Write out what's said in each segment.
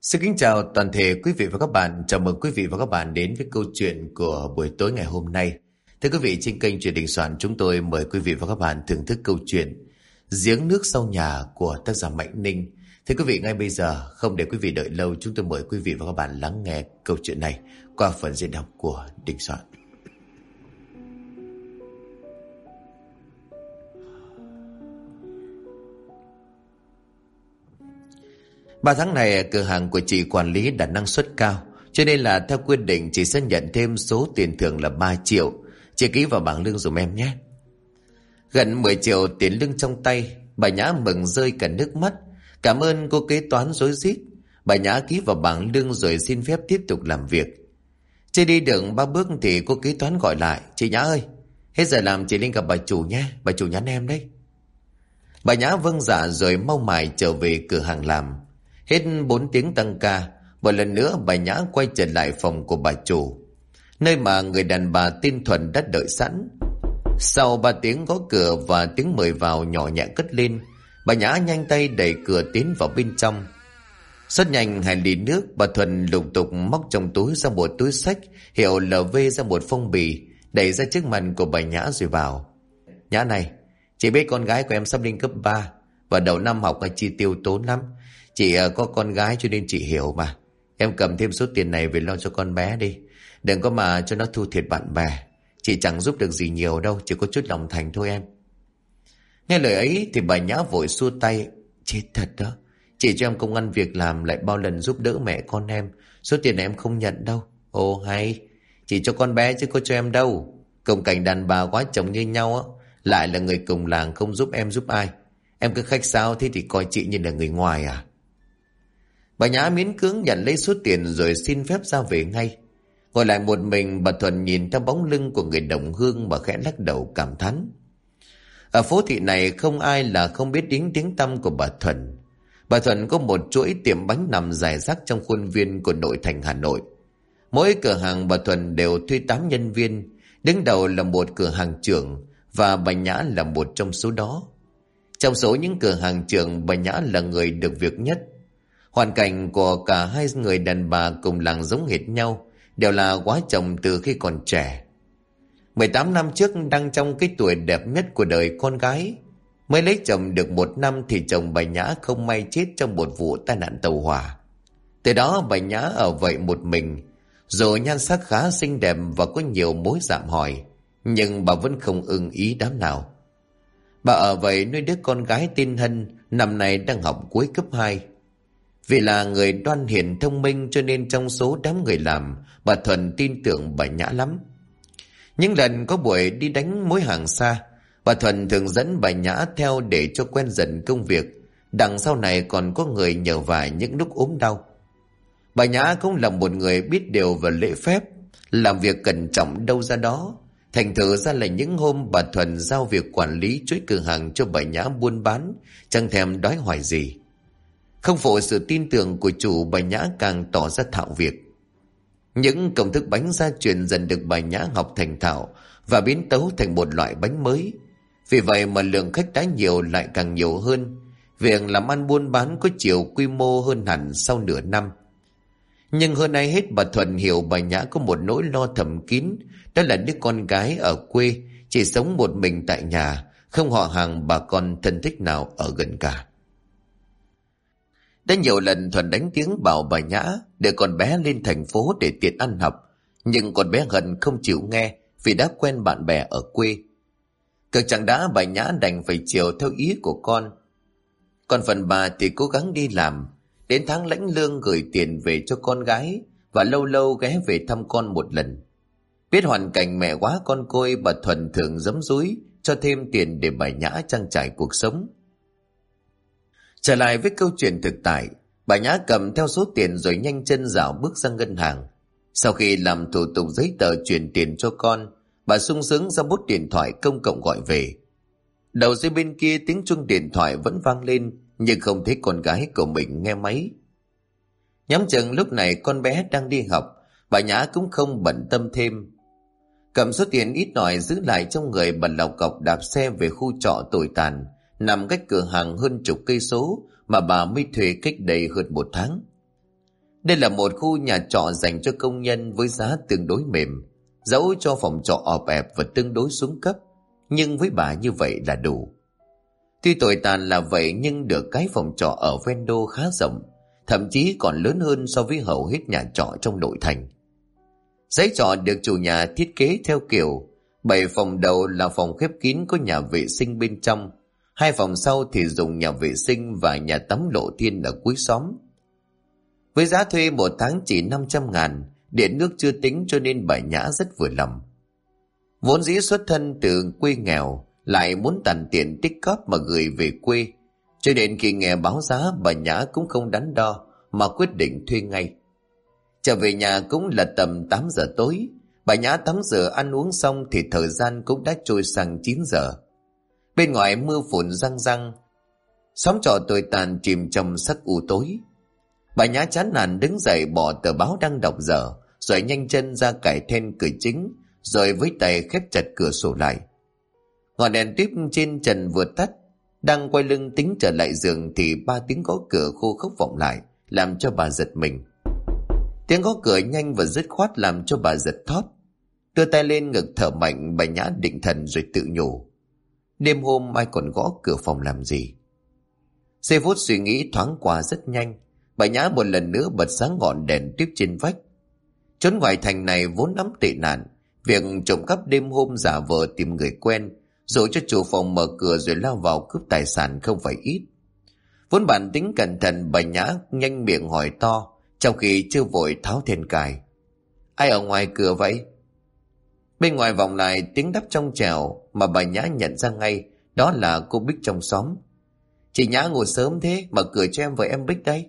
Xin kính chào toàn thể quý vị và các bạn. Chào mừng quý vị và các bạn đến với câu chuyện của buổi tối ngày hôm nay. Thưa quý vị, trên kênh Chuyện Đình Soạn chúng tôi mời quý vị và các bạn thưởng thức câu chuyện Giếng nước sau nhà của tác giả Mạnh Ninh. Thưa quý vị, ngay bây giờ không để quý vị đợi lâu, chúng tôi mời quý vị và các bạn lắng nghe câu chuyện này qua phần diễn đọc của Đình Soạn. Ba tháng này cửa hàng của chị quản lý đạt năng suất cao, cho nên là theo quy định chị sẽ nhận thêm số tiền thưởng là 3 triệu. Chị ký vào bảng lương dùm em nhé. Gần 10 triệu tiền lương trong tay, bà Nhã mừng rơi cả nước mắt. Cảm ơn cô kế toán rối rít. Bà Nhã ký vào bảng lương rồi xin phép tiếp tục làm việc. Chưa đi được 3 bước thì cô kế toán gọi lại: "Chị Nhã ơi, hết giờ làm chị lên gặp bà chủ nhé, bà chủ nhắn em đấy." Bà Nhã vâng dạ rồi mau mải trở về cửa hàng làm. Hết 4 tiếng tăng ca, một lần nữa bà Nhã quay trở lại phòng của bà chủ, nơi mà người đàn bà tên Thuần đã đợi sẵn. Sau 3 tiếng gõ cửa và tiếng mời vào nhỏ nhẹ cất lên, bà Nhã nhanh tay đẩy cửa tiến vào bên trong. Rất nhanh 2 ly nước, bà Thuần lục tục móc trong túi ra một túi xách hiệu LV ra một phong bì, đẩy ra trước mặt của bà Nhã rồi vào. "Nhã này, chị biết con gái của em sắp lên cấp 3 và đầu năm học chi tiêu tốn lắm. Chị có con gái cho nên chị hiểu mà. Em cầm thêm số tiền này về lo cho con bé đi. Đừng có mà cho nó thua thiệt bạn bè. Chị chẳng giúp được gì nhiều đâu, chỉ có chút lòng thành thôi em." Nghe lời ấy thì bà Nhã vội xua tay: "Chết thật đó. Chị cho em công ăn việc làm lại bao lần giúp đỡ mẹ con em. Số tiền này em không nhận đâu." "Ồ hay, chị cho con bé chứ có cho em đâu. Cùng cảnh đàn bà quá chồng như nhau á, lại là người cùng làng không giúp em giúp ai. Em cứ khách sáo thế thì coi chị như là người ngoài à?" Bà Nhã miễn cưỡng nhận lấy số tiền rồi xin phép ra về ngay. Ngồi lại một mình, bà Thuần nhìn theo bóng lưng của người đồng hương mà khẽ lắc đầu cảm thán. Ở phố thị này không ai là không biết đến tiếng tăm của bà Thuần. Bà Thuần có một chuỗi tiệm bánh nằm rải rác trong khuôn viên của nội thành Hà Nội. Mỗi cửa hàng bà Thuần đều thuê 8 nhân viên, đứng đầu là một cửa hàng trưởng và bà Nhã là một trong số đó. Trong số những cửa hàng trưởng, bà Nhã là người được việc nhất. Hoàn cảnh của cả hai người đàn bà cùng làng giống hệt nhau, đều là quá chồng từ khi còn trẻ. 18 năm trước, đang trong cái tuổi đẹp nhất của đời con gái. Mới lấy chồng được 1 năm thì chồng bà Nhã không may chết trong một vụ tai nạn tàu hỏa. Từ đó bà Nhã ở vậy một mình. Dù nhan sắc khá xinh đẹp và có nhiều mối dạm hỏi, nhưng bà vẫn không ưng ý đám nào. Bà ở vậy nuôi đứa con gái tên Hân, năm nay đang học cuối cấp 2. Vì là người đoan hiền thông minh cho nên trong số đám người làm, bà Thuần tin tưởng bà Nhã lắm. Những lần có buổi đi đánh mối hàng xa, bà Thuần thường dẫn bà Nhã theo để cho quen dần công việc. Đằng sau này còn có người nhờ vả những lúc ốm đau. Bà Nhã cũng là một người biết điều và lễ phép, làm việc cẩn trọng đâu ra đó. Thành thử ra là những hôm bà Thuần giao việc quản lý chuỗi cửa hàng cho bà Nhã buôn bán, chẳng thèm đói hoài gì. Không phụ sự tin tưởng của chủ, bà Nhã càng tỏ ra thạo việc. Những công thức bánh gia truyền dần được bà Nhã học thành thạo và biến tấu thành một loại bánh mới. Vì vậy mà lượng khách đã nhiều lại càng nhiều hơn. Việc làm ăn buôn bán có chiều quy mô hơn hẳn sau nửa năm. Nhưng hơn ai hết, bà Thuần hiểu bà Nhã có một nỗi lo thầm kín, đó là đứa con gái ở quê, chỉ sống một mình tại nhà, không họ hàng bà con thân thích nào ở gần cả. Đã nhiều lần Thuần đánh tiếng bảo bà Nhã để con bé lên thành phố để tiện ăn học, nhưng con bé Hân không chịu nghe vì đã quen bạn bè ở quê. Cực chẳng đã, bà Nhã đành phải chiều theo ý của con. Còn phần bà thì cố gắng đi làm, đến tháng lãnh lương gửi tiền về cho con gái và lâu lâu ghé về thăm con một lần. Biết hoàn cảnh mẹ quá con côi, bà Thuần thường giấm dúi cho thêm tiền để bà Nhã trang trải cuộc sống. Trở lại với câu chuyện thực tại, bà Nhã cầm theo số tiền rồi nhanh chân dạo bước ra ngân hàng. Sau khi làm thủ tục giấy tờ chuyển tiền cho con, bà sung sướng ra bút điện thoại công cộng gọi về. Đầu dây bên kia tiếng chuông điện thoại vẫn vang lên, nhưng không thấy con gái của mình nghe máy. Nhắm chừng lúc này con bé đang đi học, bà Nhã cũng không bận tâm thêm. Cầm số tiền ít ỏi giữ lại trong người, bà lọc cọc đạp xe về khu trọ tồi tàn, nằm cách cửa hàng hơn chục cây số mà bà mới thuê cách đây hơn 1 tháng. Đây là một khu nhà trọ dành cho công nhân với giá tương đối mềm, dẫu cho phòng trọ ọp ẹp và tương đối xuống cấp, nhưng với bà như vậy là đủ. Tuy tồi tàn là vậy nhưng được cái phòng trọ ở ven đô khá rộng, thậm chí còn lớn hơn so với hầu hết nhà trọ trong nội thành. Dãy trọ được chủ nhà thiết kế theo kiểu 7 phòng đầu là phòng khép kín có nhà vệ sinh bên trong, 2 phòng sau thì dùng nhà vệ sinh và nhà tắm lộ thiên ở cuối xóm. Với giá thuê một tháng chỉ 500.000, điện nước chưa tính cho nên bà Nhã rất vừa lòng. Vốn dĩ xuất thân từ quê nghèo, lại muốn tàn tiền tích cóp mà gửi về quê, cho đến khi nghe báo giá bà Nhã cũng không đắn đo mà quyết định thuê ngay. Trở về nhà cũng là tầm 8 giờ tối, bà Nhã tắm rửa ăn uống xong thì thời gian cũng đã trôi sang 9 giờ. Bên ngoài mưa phùn răng răng, xóm trọ tồi tàn chìm trong sắc u tối. Bà Nhã chán nản đứng dậy bỏ tờ báo đang đọc dở, rồi nhanh chân ra cài then cửa chính, rồi với tay khép chặt cửa sổ lại. Ngọn đèn tuyếp trên trần vừa tắt, đang quay lưng tính trở lại giường thì 3 tiếng gõ cửa khô khốc vọng lại, làm cho bà giật mình. Tiếng gõ cửa nhanh và dứt khoát làm cho bà giật thót. Đưa tay lên ngực thở mạnh, bà Nhã định thần rồi tự nhủ. Đêm hôm ai còn gõ cửa phòng làm gì? Giây phút suy nghĩ thoáng qua rất nhanh, bà Nhã một lần nữa bật sáng ngọn đèn tuyếp trên vách. Chốn ngoài thành này vốn lắm tệ nạn, việc trộm cắp đêm hôm giả vờ tìm người quen, rồi cho chủ phòng mở cửa rồi lao vào cướp tài sản không phải ít. Vốn bản tính cẩn thận, bà Nhã nhanh miệng hỏi to, trong khi chưa vội tháo then cài. Ai ở ngoài cửa vậy? Bên ngoài vọng lại tiếng đáp trong trẻo mà bà Nhã nhận ra ngay, đó là cô Bích trong xóm. Chị Nhã ngủ sớm thế, mở cửa cho em với em Bích đây.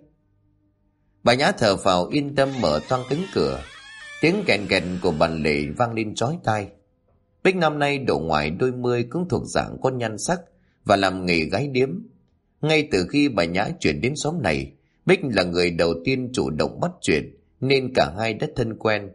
Bà Nhã thở phào yên tâm mở toang cánh cửa. Tiếng kèn kèn của bàn lề vang lên chói tai. Bích năm nay độ ngoài đôi mươi, cũng thuộc dạng con nhan sắc và làm nghề gái điếm. Ngay từ khi bà Nhã chuyển đến xóm này, Bích là người đầu tiên chủ động bắt chuyện, nên cả hai đã thân quen.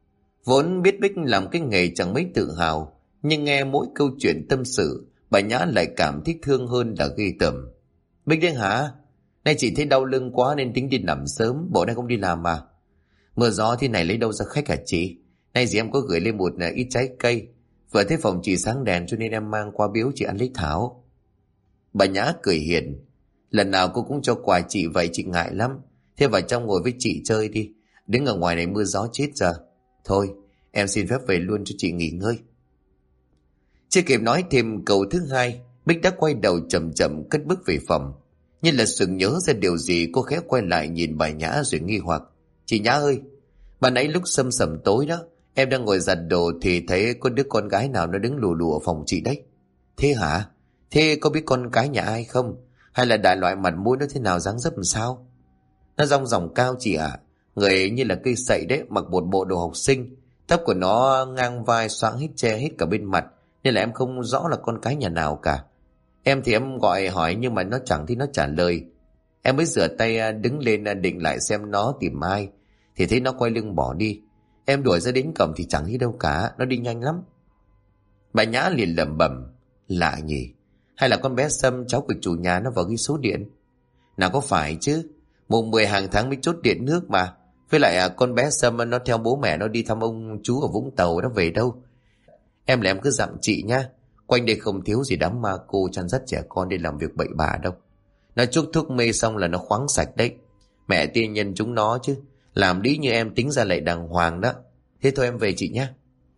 Vốn biết Bích làm cái nghề chẳng mấy tự hào, nhưng nghe mỗi câu chuyện tâm sự, bà Nhã lại cảm thấy thương hơn là ghê tởm. Bích đấy hả? Nay chị thấy đau lưng quá nên tính đi nằm sớm, bộ nay không đi làm à? Mưa gió thế này lấy đâu ra khách hả chị? Nay dì em có gửi lên một ít trái cây, vừa thấy phòng chị sáng đèn cho nên em mang qua biếu chị ăn lấy thảo. Bà Nhã cười hiền. Lần nào cô cũng cho quà chị vậy, chị ngại lắm. Thế vào trong ngồi với chị chơi đi, đứng ở ngoài này mưa gió chết giờ. Thôi em xin phép về luôn cho chị nghỉ ngơi. Chưa kịp nói thêm câu thứ hai, Bích đã quay đầu chậm chậm cất bước về phòng. Như là sực nhớ ra điều gì, cô khẽ quay lại nhìn bà Nhã rồi nghi hoặc. Chị Nhã ơi, bà nãy lúc sầm sầm tối đó, em đang ngồi giặt đồ thì thấy có đứa con gái nào nó đứng lù lù ở phòng chị đấy. Thế hả? Thế có biết con cái nhà ai không? Hay là đại loại mặt mũi nó thế nào, dáng dấp làm sao? Nó rong ròng cao chị ạ, người như là cây sậy đấy, mặc một bộ đồ học sinh, tóc của nó ngang vai xoáng hết che hết cả bên mặt, nên là em không rõ là con cái nhà nào cả. Em thì em gọi hỏi nhưng mà nó chẳng thấy nó trả lời. Em mới rửa tay đứng lên định lại xem nó tìm ai, thì thấy nó quay lưng bỏ đi. Em đuổi ra đến cổng thì chẳng thấy đâu cả, nó đi nhanh lắm. Bà Nhã liền lẩm bẩm, lạ nhỉ, hay là con bé Sâm cháu của chủ nhà nó vào ghi số điện? Nào có phải chứ, mùng 10 hàng tháng mới chốt điện nước mà. Với lại con bé Sâm nó theo bố mẹ nó đi thăm ông chú ở Vũng Tàu, nó về đâu. Em là em cứ dặn chị nhá, quanh đây không thiếu gì đám ma cô chăn dắt trẻ con đi làm việc bậy bạ đâu. Nó chuốc thuốc mê xong là nó khoáng sạch đấy. Mẹ tiên nhân chúng nó chứ, làm đi như em tính ra lại đàng hoàng đó. Thế thôi em về chị nhé.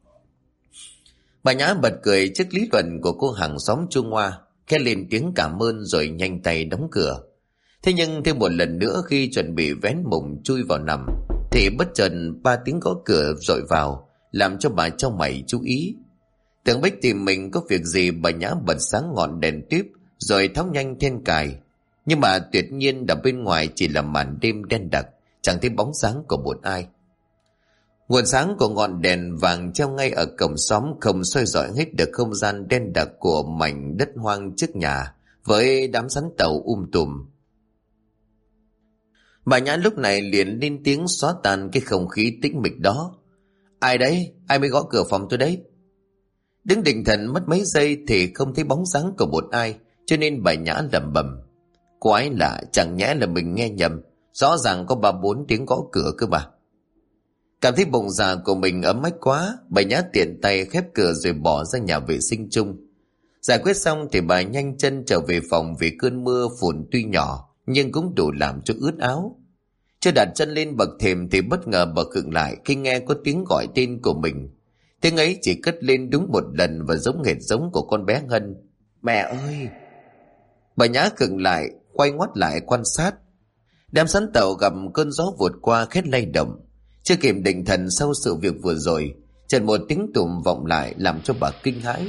Bà Nhã bật cười trước lý luận của cô hàng xóm Trung Hoa, khẽ lên tiếng cảm ơn rồi nhanh tay đóng cửa. Thế nhưng thêm một lần nữa khi chuẩn bị vén mùng chui vào nằm, thì bất chợt 3 tiếng gõ cửa dội vào, làm cho bà trong mày chú ý. Tưởng Bích tìm mình có việc gì, bà Nhã bật sáng ngọn đèn tuyếp rồi tháo nhanh then cài. Nhưng mà tuyệt nhiên ở bên ngoài chỉ là màn đêm đen đặc, chẳng thấy bóng dáng của một ai. Nguồn sáng của ngọn đèn vàng treo ngay ở cổng xóm không soi rọi hết được không gian đen đặc của mảnh đất hoang trước nhà với đám sắn tàu tùm. Bà Nhã lúc này liền lên tiếng xóa tan cái không khí tĩnh mịch đó. Ai đấy? Ai mới gõ cửa phòng tôi đấy? Đứng định thần mất mấy giây thì không thấy bóng dáng của một ai, cho nên bà Nhã lẩm bẩm. Quái lạ, chẳng nhẽ là mình nghe nhầm, Rõ ràng có 3-4 tiếng gõ cửa cơ mà. Cảm thấy bụng dạ của mình ấm ách quá, bà Nhã tiện tay khép cửa rồi bỏ ra nhà vệ sinh chung. Giải quyết xong thì bà nhanh chân trở về phòng, vì cơn mưa phùn tuy nhỏ nhưng cũng đủ làm cho ướt áo. Chưa đặt chân lên bậc thềm thì bất ngờ bà khựng lại khi nghe có tiếng gọi tên của mình. Tiếng ấy chỉ cất lên đúng một lần và giống hệt giống của con bé Ngân. Mẹ ơi! Bà Nhã khựng lại, quay ngoắt lại quan sát. Đám sắn tàu gặp cơn gió vụt qua khét lay động. Chưa kịp định thần sau sự việc vừa rồi, chợt một tiếng tùm vọng lại làm cho bà kinh hãi.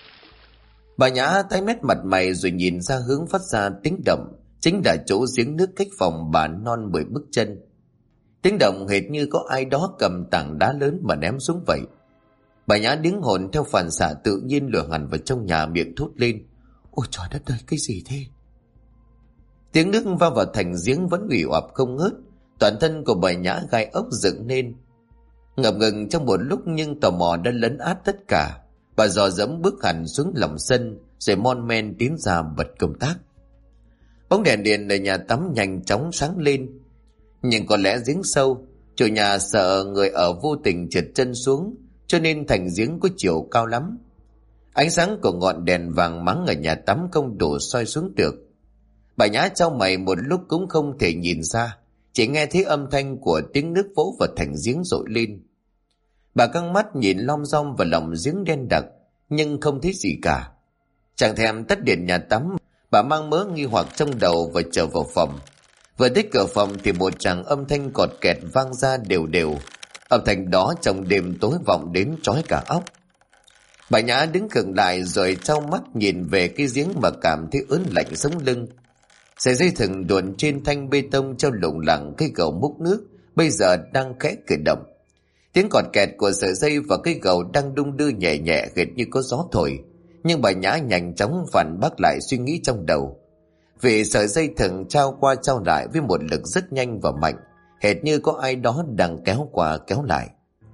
Bà Nhã tái mét mặt mày rồi nhìn ra hướng phát ra tiếng động, chính là chỗ giếng nước cách phòng bà non 10 bước chân. Tiếng động hệt như có ai đó cầm tảng đá lớn mà ném xuống vậy. Bà Nhã đứng hồn theo phản xạ tự nhiên lừa hẳn vào trong nhà, miệng thốt lên: Ôi trời đất ơi, cái gì thế? Tiếng nước va vào thành giếng vẫn ủy oạp không ngớt. Toàn thân của bà Nhã gai ốc dựng lên. Ngập ngừng trong một lúc nhưng tò mò đã lấn át tất cả. Bà dò dẫm bước hẳn xuống lòng sân rồi mon men tiến ra bật công tác. Bóng đèn điện ở nhà tắm nhanh chóng sáng lên. Nhưng có lẽ giếng sâu, chủ nhà sợ người ở vô tình trượt chân xuống, cho nên thành giếng có chiều cao lắm. Ánh sáng của ngọn đèn vàng mắng ở nhà tắm không đủ soi xuống được. Bà Nhã chau mày một lúc cũng không thể nhìn ra, chỉ nghe thấy âm thanh của tiếng nước vỗ vào thành giếng dội lên. Bà căng mắt nhìn lom rom vào lòng giếng đen đặc, nhưng không thấy gì cả. Chẳng thèm tắt điện nhà tắm, bà mang mớ nghi hoặc trong đầu và trở vào phòng. Vừa tới cửa phòng thì một tràng âm thanh cọt kẹt vang ra đều đều. Âm thanh đó trong đêm tối vọng đến chói cả óc. Bà Nhã đứng khựng lại rồi trao mắt nhìn về cái giếng mà cảm thấy ớn lạnh sống lưng. Sợi dây thừng đuồn trên thanh bê tông treo lủng lẳng cây gầu múc nước bây giờ đang khẽ cử động. Tiếng cọt kẹt của sợi dây và cây gầu đang đung đưa nhẹ nhẹ hệt như có gió thổi. Nhưng bà Nhã nhanh chóng phản bác lại suy nghĩ trong đầu. Vì sợi dây thừng trao qua trao lại với một lực rất nhanh và mạnh, hệt như có ai đó đang kéo qua kéo lại.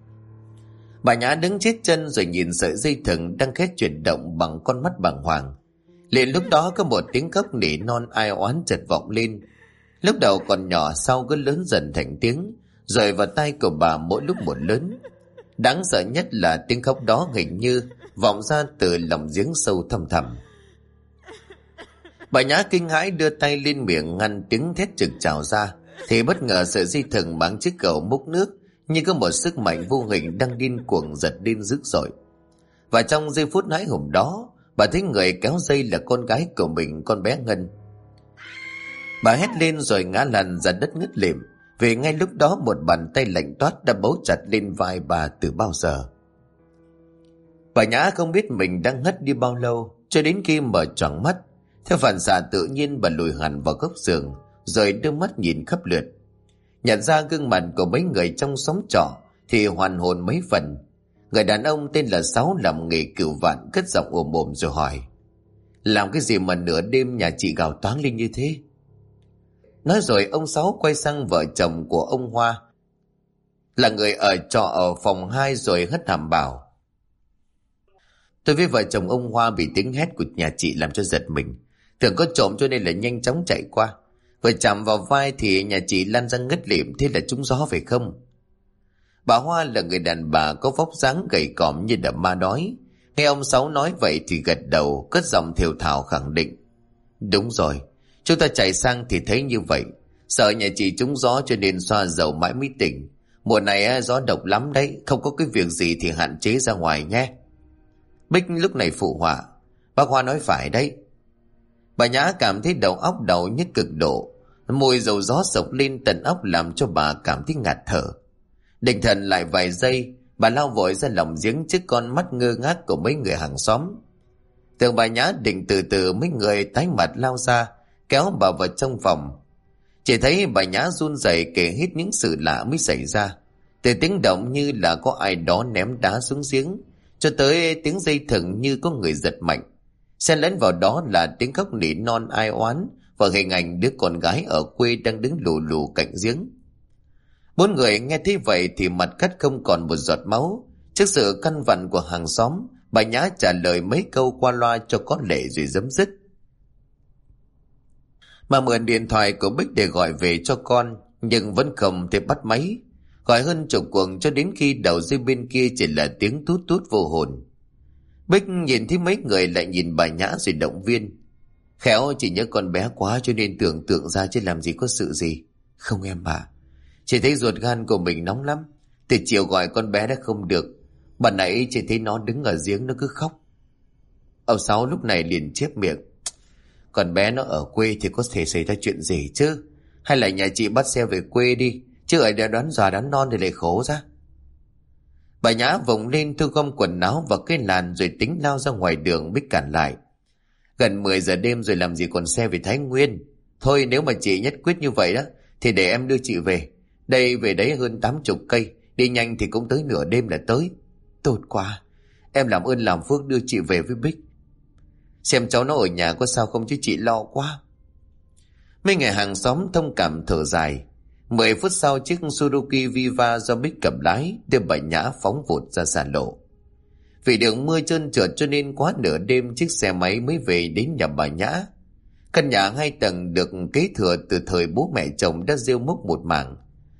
Bà Nhã đứng chết chân rồi nhìn sợi dây thừng đang khẽ chuyển động bằng con mắt bàng hoàng. Liền lúc đó có một tiếng khóc nỉ non ai oán chợt vọng lên. Lúc đầu còn nhỏ, sau cứ lớn dần thành tiếng, rồi vào tai của bà mỗi lúc một lớn. Đáng sợ nhất là tiếng khóc đó hình như vọng ra từ lòng giếng sâu thăm thẳm. Bà Nhã kinh hãi đưa tay lên miệng ngăn tiếng thét trực trào ra, thì bất ngờ sợi dây thừng mang chiếc cầu múc nước như có một sức mạnh vô hình đang điên cuồng giật lên dữ dội. Và trong giây phút hãi hùng đó, bà thấy người kéo dây là con gái của mình, con bé Ngân. Bà hét lên rồi ngã lăn ra đất ngất lịm, vì ngay lúc đó một bàn tay lạnh toát đã bấu chặt lên vai bà từ bao giờ. Bà Nhã không biết mình đang ngất đi bao lâu, cho đến khi mở choàng mắt, theo phản xạ tự nhiên bà lùi hẳn vào góc giường, rồi đưa mắt nhìn khắp lượt. Nhận ra gương mặt của mấy người trong xóm trọ thì hoàn hồn mấy phần. Người đàn ông tên là Sáu làm nghề cửu vạn cất giọng ồm ồm rồi hỏi: Làm cái gì mà nửa đêm nhà chị gào toáng lên như thế? Nói rồi ông Sáu quay sang vợ chồng của ông Hoa, là người ở trọ ở phòng 2, rồi hất hàm bảo: Tôi với vợ chồng ông Hoa bị tiếng hét của nhà chị làm cho giật mình, tưởng có trộm cho nên là nhanh chóng chạy qua. Vừa chạm vào vai thì nhà chị lăn ra ngất lịm, thế là trúng gió phải không? Bà Hoa là người đàn bà có vóc dáng gầy còm như đầm ma đói. Nghe ông Sáu nói vậy thì gật đầu, cất giọng thều thào khẳng định: Đúng rồi, chúng ta chạy sang thì thấy như vậy. Sợ nhà chị trúng gió cho nên xoa dầu mãi mới tỉnh. Mùa này gió độc lắm đấy, không có cái việc gì thì hạn chế ra ngoài nhé. Bích lúc này phụ họa: Bác Hoa nói phải đấy. Bà Nhã cảm thấy đầu óc đau nhức cực độ, mùi dầu gió sộc lên tận óc làm cho bà cảm thấy ngạt thở. Định thần lại vài giây, bà lao vội ra lòng giếng trước con mắt ngơ ngác của mấy người hàng xóm. Tưởng bà Nhã định từ từ, mấy người tái mặt lao ra kéo bà vào trong phòng. Chỉ thấy bà Nhã run rẩy kể hết những sự lạ mới xảy ra, từ tiếng động như là có ai đó ném đá xuống giếng, cho tới tiếng dây thừng như có người giật mạnh. Xen lẫn vào đó là tiếng khóc nỉ non ai oán và hình ảnh đứa con gái ở quê đang đứng lù lù cạnh giếng. 4 người nghe thấy vậy thì mặt cắt không còn một giọt máu. Trước sự căn vặn của hàng xóm, bà Nhã trả lời mấy câu qua loa cho có lệ rồi chấm dứt. mà mượn điện thoại của Bích để gọi về cho con, nhưng vẫn không thể bắt máy. Gọi hơn chục cuộc cho đến khi đầu dây bên kia chỉ là tiếng tút tút vô hồn. Bích nhìn thấy mấy người lại nhìn bà Nhã rồi động viên. Khéo chỉ nhớ con bé quá cho nên tưởng tượng ra chứ làm gì có sự gì. Không em bà, chị thấy ruột gan của mình nóng lắm. Từ chiều gọi con bé đã không được. Bà nãy chị thấy nó đứng ở giếng nó cứ khóc. Ông Sáu lúc này liền chép miệng. Con bé nó ở quê thì có thể xảy ra chuyện gì chứ? Hay là nhà chị bắt xe về quê đi, chứ ở đây đoán già đoán non thì lại khổ ra. Bà Nhã vùng lên thu gom quần áo và cái làn rồi tính lao ra ngoài đường. Bích cản lại. Gần 10 giờ đêm rồi làm gì còn xe về Thái Nguyên. Thôi nếu mà chị nhất quyết như vậy đó thì để em đưa chị về. Đây về đấy hơn 80 cây, đi nhanh thì cũng tới nửa đêm là tới. Tốt quá, em làm ơn làm phước đưa chị về với Bích. Xem cháu nó ở nhà có sao không chứ chị lo quá. Mấy người hàng xóm thông cảm thở dài. 10 phút sau chiếc Suzuki Viva do Bích cầm lái đưa bà Nhã phóng vụt ra xa lộ. Vì đường mưa trơn trượt cho nên quá nửa đêm chiếc xe máy mới về đến nhà bà Nhã. Căn nhà 2 tầng được kế thừa từ thời bố mẹ chồng đã rêu mốc một mảng.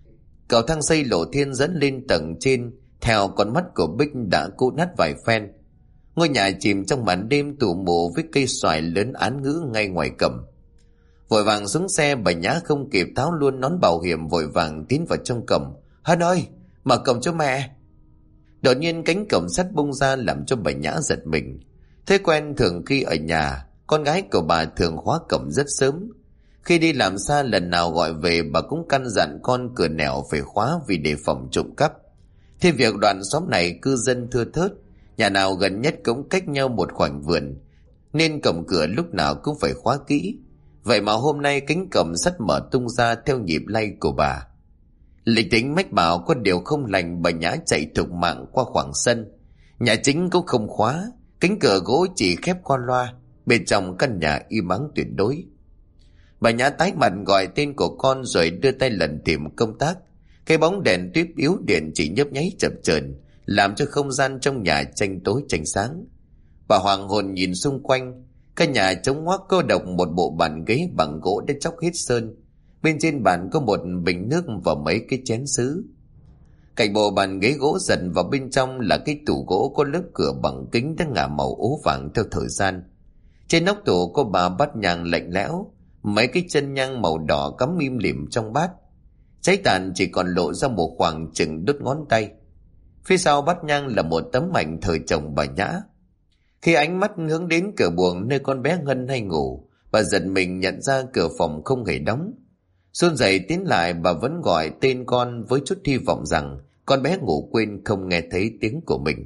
Cầu thang xây lộ thiên dẫn lên tầng trên, theo con mắt của Bích đã cũ nát vài phen. Ngôi nhà chìm trong màn đêm tù mù với cây xoài lớn án ngữ ngay ngoài cổng. Vội vàng xuống xe, bà Nhã không kịp tháo luôn nón bảo hiểm, vội vàng tiến vào trong cổng. Hân ơi, mở cổng cho mẹ. Đột nhiên cánh cổng sắt bung ra làm cho bà Nhã giật mình. Thế quen thường khi ở nhà, con gái của bà thường khóa cổng rất sớm. Khi đi làm xa lần nào gọi về, bà cũng căn dặn con cửa nẻo phải khóa vì đề phòng trộm cắp. Thế việc đoạn xóm này cư dân thưa thớt, nhà nào gần nhất cũng cách nhau một khoảnh vườn, nên cổng cửa lúc nào cũng phải khóa kỹ. Vậy mà hôm nay cánh cổng sắt mở tung ra theo nhịp lay của bà. Linh tính mách bảo có điều không lành, bà Nhã chạy thục mạng qua khoảng sân. Nhà chính cũng không khóa, cánh cửa gỗ chỉ khép qua loa, bên trong căn nhà im ắng tuyệt đối. Bà Nhã tái mặt gọi tên của con rồi đưa tay lần tìm công tắc. Cái bóng đèn tuyếp yếu điện chỉ nhấp nháy chập chờn, làm cho không gian trong nhà tranh tối tranh sáng. Bà hoàng hồn nhìn xung quanh. Căn nhà trống hoác cô độc một bộ bàn ghế bằng gỗ đã chóc hết sơn. Bên trên bàn có một bình nước và mấy cái chén sứ. Cạnh bộ bàn ghế gỗ dần vào bên trong là cái tủ gỗ có lớp cửa bằng kính đã ngả màu ố vàng theo thời gian. Trên nóc tủ có 3 bát nhang lạnh lẽo, mấy cái chân nhang màu đỏ cắm im lìm trong bát. Cháy tàn chỉ còn lộ ra một khoảng chừng đốt ngón tay. Phía sau bát nhang là một tấm ảnh thời chồng bà Nhã. Khi ánh mắt hướng đến cửa buồng nơi con bé Ngân hay ngủ, bà giật mình nhận ra cửa phòng không hề đóng. Run rẩy tiến lại, bà vẫn gọi tên con với chút hy vọng rằng con bé ngủ quên không nghe thấy tiếng của mình.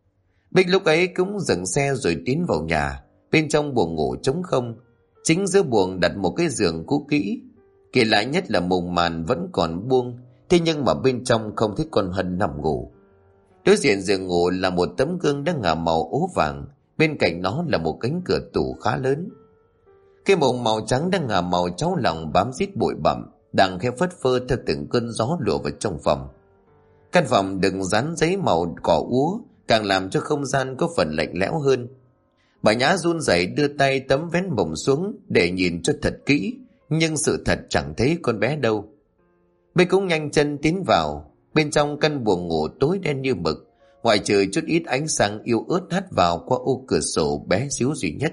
Bích lúc ấy cũng dừng xe rồi tiến vào nhà. Bên trong buồng ngủ trống không, chính giữa buồng đặt một cái giường cũ kỹ. Kỳ lạ nhất là mùng màn vẫn còn buông, thế nhưng mà bên trong không thấy con Hân nằm ngủ. Đối diện giường ngủ là một tấm gương đã ngả màu ố vàng, bên cạnh nó là một cánh cửa tủ khá lớn. Cái mùng màu trắng đang ngả màu cháu lòng bám rít bụi bặm, đang khẽ phất phơ theo từng cơn gió lùa vào trong phòng. Căn phòng đừng dán giấy màu cỏ úa, càng làm cho không gian có phần lạnh lẽo hơn. Bà Nhã run rẩy đưa tay tấm vén mùng xuống để nhìn cho thật kỹ, nhưng sự thật chẳng thấy con bé đâu. Bích cũng nhanh chân tiến vào. Bên trong căn buồng ngủ tối đen như mực, ngoại trừ chút ít ánh sáng yếu ớt hắt vào qua ô cửa sổ bé xíu duy nhất.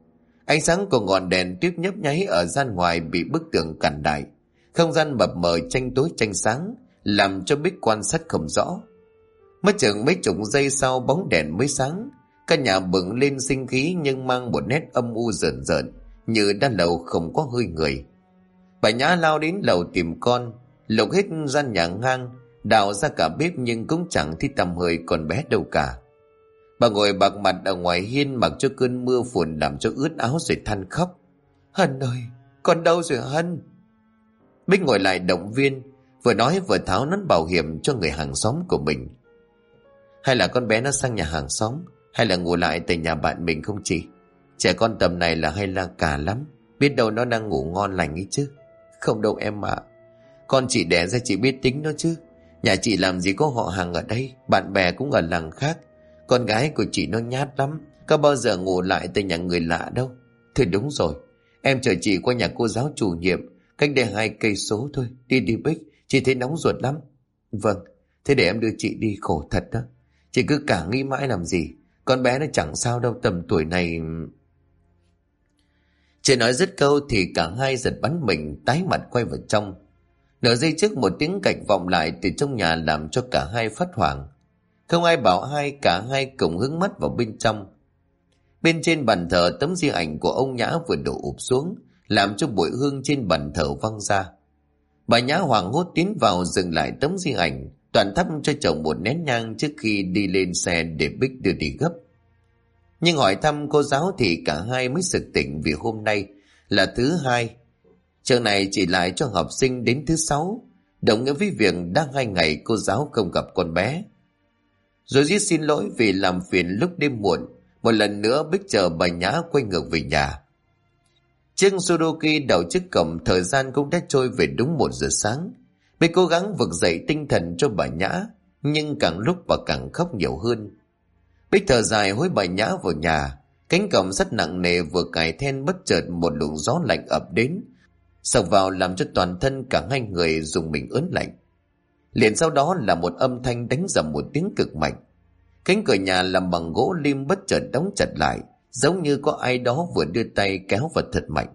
Ánh sáng của ngọn đèn tiếp nhấp nháy ở gian ngoài bị bức tường cản lại. Không gian mập mờ tranh tối tranh sáng, làm cho Bích quan sát không rõ. Mất chừng mấy chục giây sau bóng đèn mới sáng. Căn nhà bừng lên sinh khí nhưng mang một nét âm u rợn rợn, như đã lâu không có hơi người. Bà Nhã lao đến lầu tìm con, lục hết gian nhà ngang, đào ra cả bếp nhưng cũng chẳng thấy tăm hơi con bé đâu cả. Bà ngồi bạc mặt ở ngoài hiên mặc cho cơn mưa phùn làm cho ướt áo rồi than khóc. Hân ơi, con đâu rồi Hân? Bích ngồi lại động viên, vừa nói vừa tháo nón bảo hiểm cho người hàng xóm của mình. Hay là con bé nó sang nhà hàng xóm, hay là ngủ lại tại nhà bạn mình không chị? Trẻ con tầm này là hay la cả lắm, biết đâu nó đang ngủ ngon lành ấy chứ. Không đâu em ạ, con chị đẻ ra chị biết tính nó chứ. Nhà chị làm gì có họ hàng ở đây, bạn bè cũng ở làng khác. Con gái của chị nó nhát lắm, có bao giờ ngủ lại tại nhà người lạ đâu. Thôi đúng rồi, Em chở chị qua nhà cô giáo chủ nhiệm, cách đây 2 cây số thôi. Đi đi Bích, chị thấy nóng ruột lắm. Vâng, thế để em đưa chị đi, khổ thật đó. Chị cứ cả nghĩ mãi làm gì, con bé nó chẳng sao đâu, tầm tuổi này. Chưa nói dứt câu thì cả hai giật bắn mình, tái mặt quay vào trong. Nửa giây trước một tiếng cạch vọng lại từ trong nhà làm cho cả hai phát hoảng. Không ai bảo hai, cả hai cùng hướng mắt vào bên trong. Bên trên bàn thờ, tấm di ảnh của ông Nhã vừa đổ ụp xuống, làm cho bụi hương trên bàn thờ văng ra. Bà Nhã hoảng hốt tiến vào dừng lại tấm di ảnh, toàn thắp cho chồng một nén nhang trước khi đi lên xe để Bích đưa đi gấp. Nhưng hỏi thăm cô giáo thì cả hai mới sực tỉnh, vì hôm nay là thứ hai. Trường này chỉ lại cho học sinh đến thứ 6, đồng nghĩa với việc đã 2 ngày cô giáo không gặp con bé. Rồi Dít xin lỗi vì làm phiền lúc đêm muộn. Một lần nữa Bích chờ bà Nhã quay ngược về nhà. Chiếc Suzuki đậu trước cổng, thời gian cũng đã trôi về đúng 1 giờ sáng. Bích cố gắng vực dậy tinh thần cho bà Nhã, nhưng càng lúc bà càng khóc nhiều hơn. Bích thở dài hối bà Nhã vào nhà. Cánh cổng sắt nặng nề vừa cài then, bất chợt một luồng gió lạnh ập đến, xộc vào làm cho toàn thân cả hai người dùng mình ớn lạnh. Liền sau đó là một âm thanh đánh rầm một tiếng cực mạnh. Cánh cửa nhà làm bằng gỗ lim bất chợt đóng chặt lại, giống như có ai đó vừa đưa tay kéo vào thật mạnh.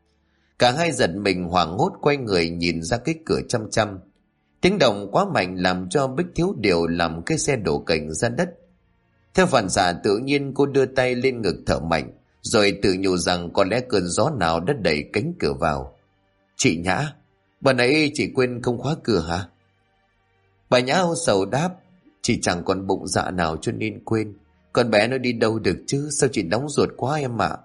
Cả hai giật mình hoảng hốt quay người nhìn ra cái cửa chăm chăm. Tiếng động quá mạnh làm cho Bích thiếu điều làm cái xe đổ cành ra đất. Theo phản xạ tự nhiên cô đưa tay lên ngực thở mạnh, rồi tự nhủ rằng có lẽ cơn gió nào đã đẩy cánh cửa vào. Chị Nhã, bà nãy chị quên không khóa cửa hả? Bà Nhã âu sầu đáp, chị chẳng còn bụng dạ nào cho nên quên. Con bé nó đi đâu được chứ, sao chị nóng ruột quá em ạ.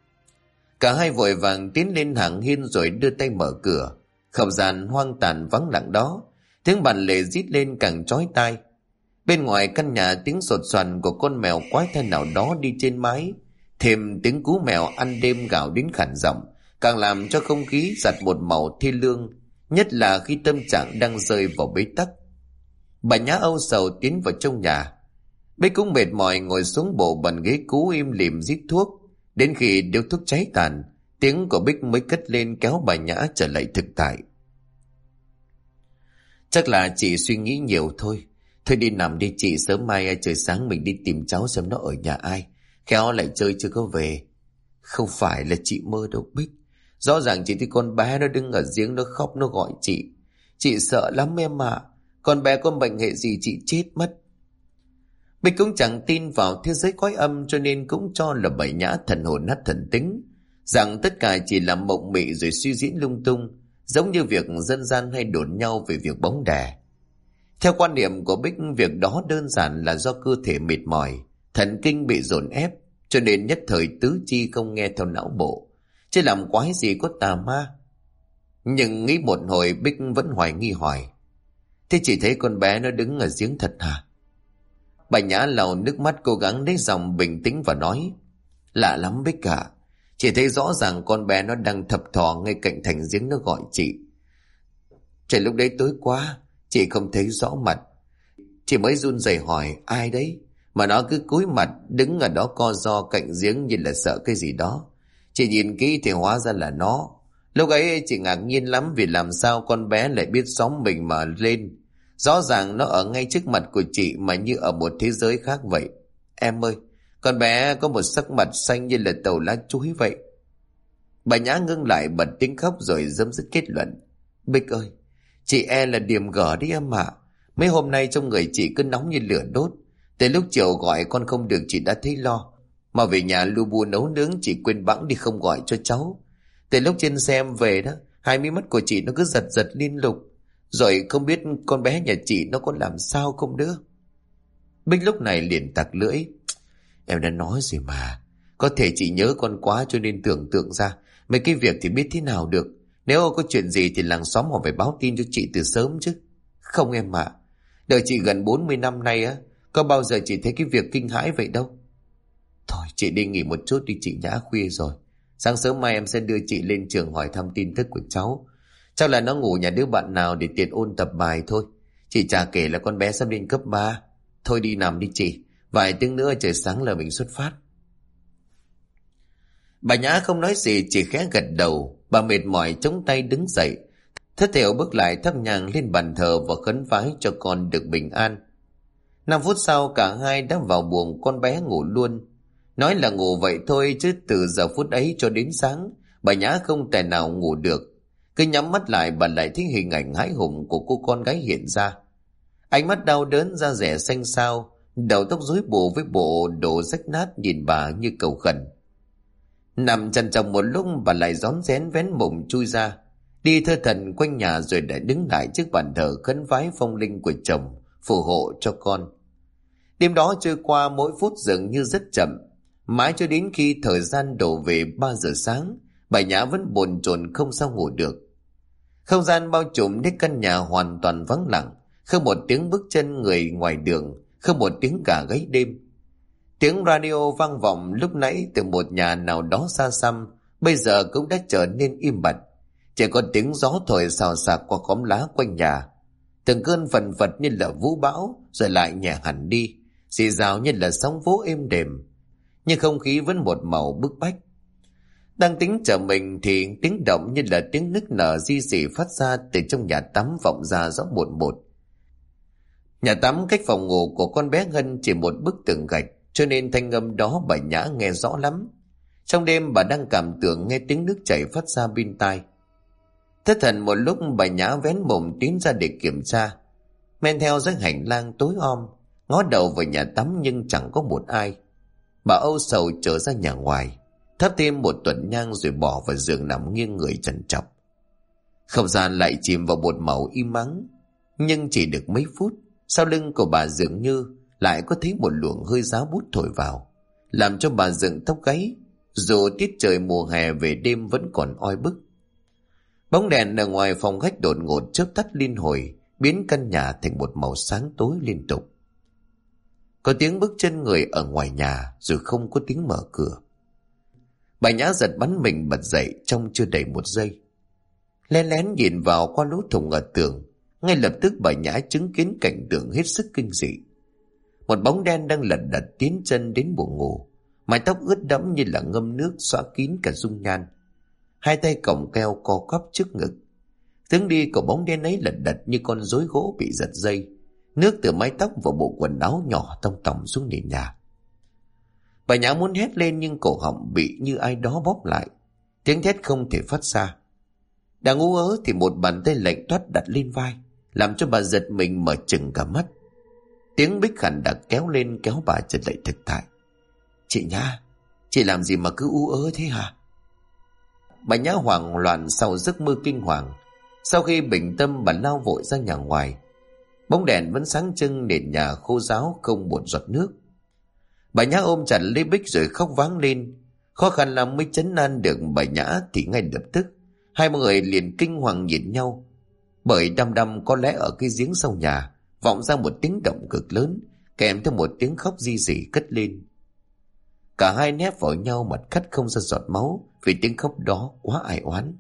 Cả hai vội vàng tiến lên hàng hiên rồi đưa tay mở cửa. Không gian hoang tàn vắng lặng đó, tiếng bàn lề rít lên càng chói tai. Bên ngoài căn nhà tiếng sột soàn của con mèo quái thai nào đó đi trên mái, thêm tiếng cú mèo ăn đêm gào đến khản giọng, càng làm cho không khí giặt một màu thê lương, nhất là khi tâm trạng đang rơi vào bế tắc. Bà Nhã âu sầu tiến vào trong nhà. Bích cũng mệt mỏi ngồi xuống bộ bàn ghế cũ im lìm rít thuốc. Đến khi điếu thuốc cháy tàn, tiếng của Bích mới cất lên kéo bà Nhã trở lại thực tại. Chắc là chị suy nghĩ nhiều thôi. Thôi đi nằm đi chị, sớm mai trời sáng mình đi tìm cháu xem nó ở nhà ai, khéo lại chơi chưa có về. Không phải là chị mơ đâu Bích. Rõ ràng chị thấy con bé nó đứng ở giếng, nó khóc nó gọi chị. Chị sợ lắm em ạ. Con bé có bệnh hệ gì chị chết mất. Bích cũng chẳng tin vào thế giới quái âm, cho nên cũng cho là bà Nhã thần hồn nát thần tính, rằng tất cả chỉ là mộng mị rồi suy diễn lung tung, giống như việc dân gian hay đồn nhau về việc bóng đè. Theo quan niệm của Bích, việc đó đơn giản là do cơ thể mệt mỏi, thần kinh bị dồn ép, cho nên nhất thời tứ chi không nghe theo não bộ, chứ làm quái gì có tà ma. Nhưng nghĩ một hồi Bích vẫn hoài nghi hỏi, thế chị thấy con bé nó đứng ở giếng thật hả? Bà Nhã lau nước mắt cố gắng lấy giọng bình tĩnh và nói, lạ lắm Bích ạ. Chị thấy rõ ràng con bé nó đang thập thò ngay cạnh thành giếng, nó gọi chị. Trời lúc đấy tối quá, chị không thấy rõ mặt. Chị mới run rẩy hỏi ai đấy, mà nó cứ cúi mặt đứng ở đó co ro cạnh giếng như là sợ cái gì đó. Chị nhìn kỹ thì hóa ra là nó. Lúc ấy chị ngạc nhiên lắm vì làm sao con bé lại biết xóm mình mà lên. Rõ ràng nó ở ngay trước mặt của chị mà như ở một thế giới khác vậy. Em ơi, con bé có một sắc mặt xanh như là tàu lá chuối vậy. Bà Nhã ngưng lại bật tiếng khóc rồi dâm dứt kết luận, Bích ơi, chị là điểm gở đấy em ạ. Mấy hôm nay trong người chị cứ nóng như lửa đốt. Tới lúc chiều gọi con không được chị đã thấy lo. Mà về nhà lu bu nấu nướng chị quên bẵng đi không gọi cho cháu. Tới lúc trên xe em về đó, hai mí mắt của chị nó cứ giật giật liên lục. Rồi không biết con bé nhà chị nó có làm sao không nữa. Bích lúc này liền tặc lưỡi, em đã nói rồi mà. Có thể chị nhớ con quá cho nên tưởng tượng ra. Mấy cái việc thì biết thế nào được. Nếu có chuyện gì thì làng xóm họ phải báo tin cho chị từ sớm chứ. Không em ạ. Đời chị gần 40 năm nay á, có bao giờ chị thấy cái việc kinh hãi vậy đâu. Thôi chị đi nghỉ một chút đi chị Nhã, khuya rồi. Sáng sớm mai em sẽ đưa chị lên trường hỏi thăm tin tức của cháu. Chắc là nó ngủ nhà đứa bạn nào để tiện ôn tập bài thôi. Chị chả kể là con bé sắp lên cấp 3. Thôi đi nằm đi chị. Vài tiếng nữa trời sáng là mình xuất phát. Bà Nhã không nói gì, chỉ khẽ gật đầu. Bà mệt mỏi chống tay đứng dậy, thất thểu bước lại thắp nhang lên bàn thờ và khấn vái cho con được bình an. 5 phút sau cả hai đã vào buồng con bé ngủ luôn. Nói là ngủ vậy thôi chứ từ giờ phút ấy cho đến sáng, bà Nhã không thể nào ngủ được. Cứ nhắm mắt lại bà lại thấy hình ảnh hãi hùng của cô con gái hiện ra. Ánh mắt đau đớn, da rẻ xanh xao, đầu tóc rối bù với bộ đồ rách nát nhìn bà như cầu khẩn. Nằm chằn chọc một lúc bà lại rón rén vén mộng chui ra, đi thơ thần quanh nhà rồi lại đứng lại trước bàn thờ khấn vái phong linh của chồng phù hộ cho con. Đêm đó trôi qua mỗi phút dường như rất chậm, mãi cho đến khi thời gian đổ về 3 giờ sáng, bà Nhã vẫn bồn chồn không sao ngủ được. Không gian bao trùm đến căn nhà hoàn toàn vắng lặng, không một tiếng bước chân người ngoài đường, không một tiếng gà gáy đêm. Tiếng radio vang vọng lúc nãy từ một nhà nào đó xa xăm, bây giờ cũng đã trở nên im bặt. Chỉ có tiếng gió thổi xào xạc qua khóm lá quanh nhà. Từng cơn phần phật như là vũ bão, rồi lại nhẹ hẳn đi, rì rào như là sóng vỗ êm đềm. Nhưng không khí vẫn một màu bức bách. Đang tính chờ mình thì tiếng động như là tiếng nức nở ri rỉ phát ra từ trong nhà tắm vọng ra rõ một một. Nhà tắm cách phòng ngủ của con bé Ngân chỉ một bức tường gạch, cho nên thanh âm đó bà Nhã nghe rõ lắm. Trong đêm bà đang cảm tưởng nghe tiếng nước chảy phát ra bên tai. Thất thần một lúc bà Nhã vén mồm tiến ra để kiểm tra. Men theo dãy hành lang tối om, ngó đầu vào nhà tắm nhưng chẳng có một ai. Bà âu sầu trở ra nhà ngoài, thắp thêm một tuần nhang rồi bỏ vào giường nằm nghiêng người trằn trọc. Không gian lại chìm vào một màu im ắng. Nhưng chỉ được mấy phút, sau lưng của bà dường như lại có thấy một luồng hơi giá bút thổi vào, làm cho bà dựng tóc gáy, dù tiết trời mùa hè về đêm vẫn còn oi bức. Bóng đèn ở ngoài phòng khách đột ngột chớp tắt liên hồi, biến căn nhà thành một màu sáng tối liên tục. Có tiếng bước chân người ở ngoài nhà, rồi không có tiếng mở cửa. Bà Nhã giật bắn mình bật dậy trong chưa đầy một giây. Lén lén nhìn vào qua lỗ thủng ở tường, ngay lập tức bà Nhã chứng kiến cảnh tượng hết sức kinh dị. Một bóng đen đang lật đật tiến chân đến buồng ngủ, mái tóc ướt đẫm như là ngâm nước xõa kín cả dung nhan. Hai tay còng keo co quắp trước ngực. Hướng đi của bóng đen ấy lật đật như con rối gỗ bị giật dây. Nước từ mái tóc và bộ quần áo nhỏ tông tỏng xuống nền nhà. Bà Nhã muốn hét lên nhưng cổ họng bị như ai đó bóp lại. Tiếng thét không thể phát ra. Đang ú ớ thì một bàn tay lạnh toát đặt lên vai, làm cho bà giật mình mở chừng cả mắt. Tiếng Bích Khản đã kéo lên kéo bà trở lại thực tại. Chị Nhã, chị làm gì mà cứ ú ớ thế hả? Bà Nhã hoảng loạn sau giấc mơ kinh hoàng. Sau khi bình tâm bà lao vội ra nhà ngoài. Bóng đèn vẫn sáng trưng, nền nhà khô ráo không một giọt nước. Bà Nhã ôm chặt lấy Bích rồi khóc váng lên. Khó khăn lắm mới trấn an được bà Nhã thì ngay lập tức hai người liền kinh hoàng nhìn nhau. Bởi đăm đăm có lẽ ở cái giếng sau nhà vọng ra một tiếng động cực lớn, kèm theo một tiếng khóc ri rỉ cất lên. Cả hai nép vào nhau, mặt cắt không ra giọt máu vì tiếng khóc đó quá ai oán.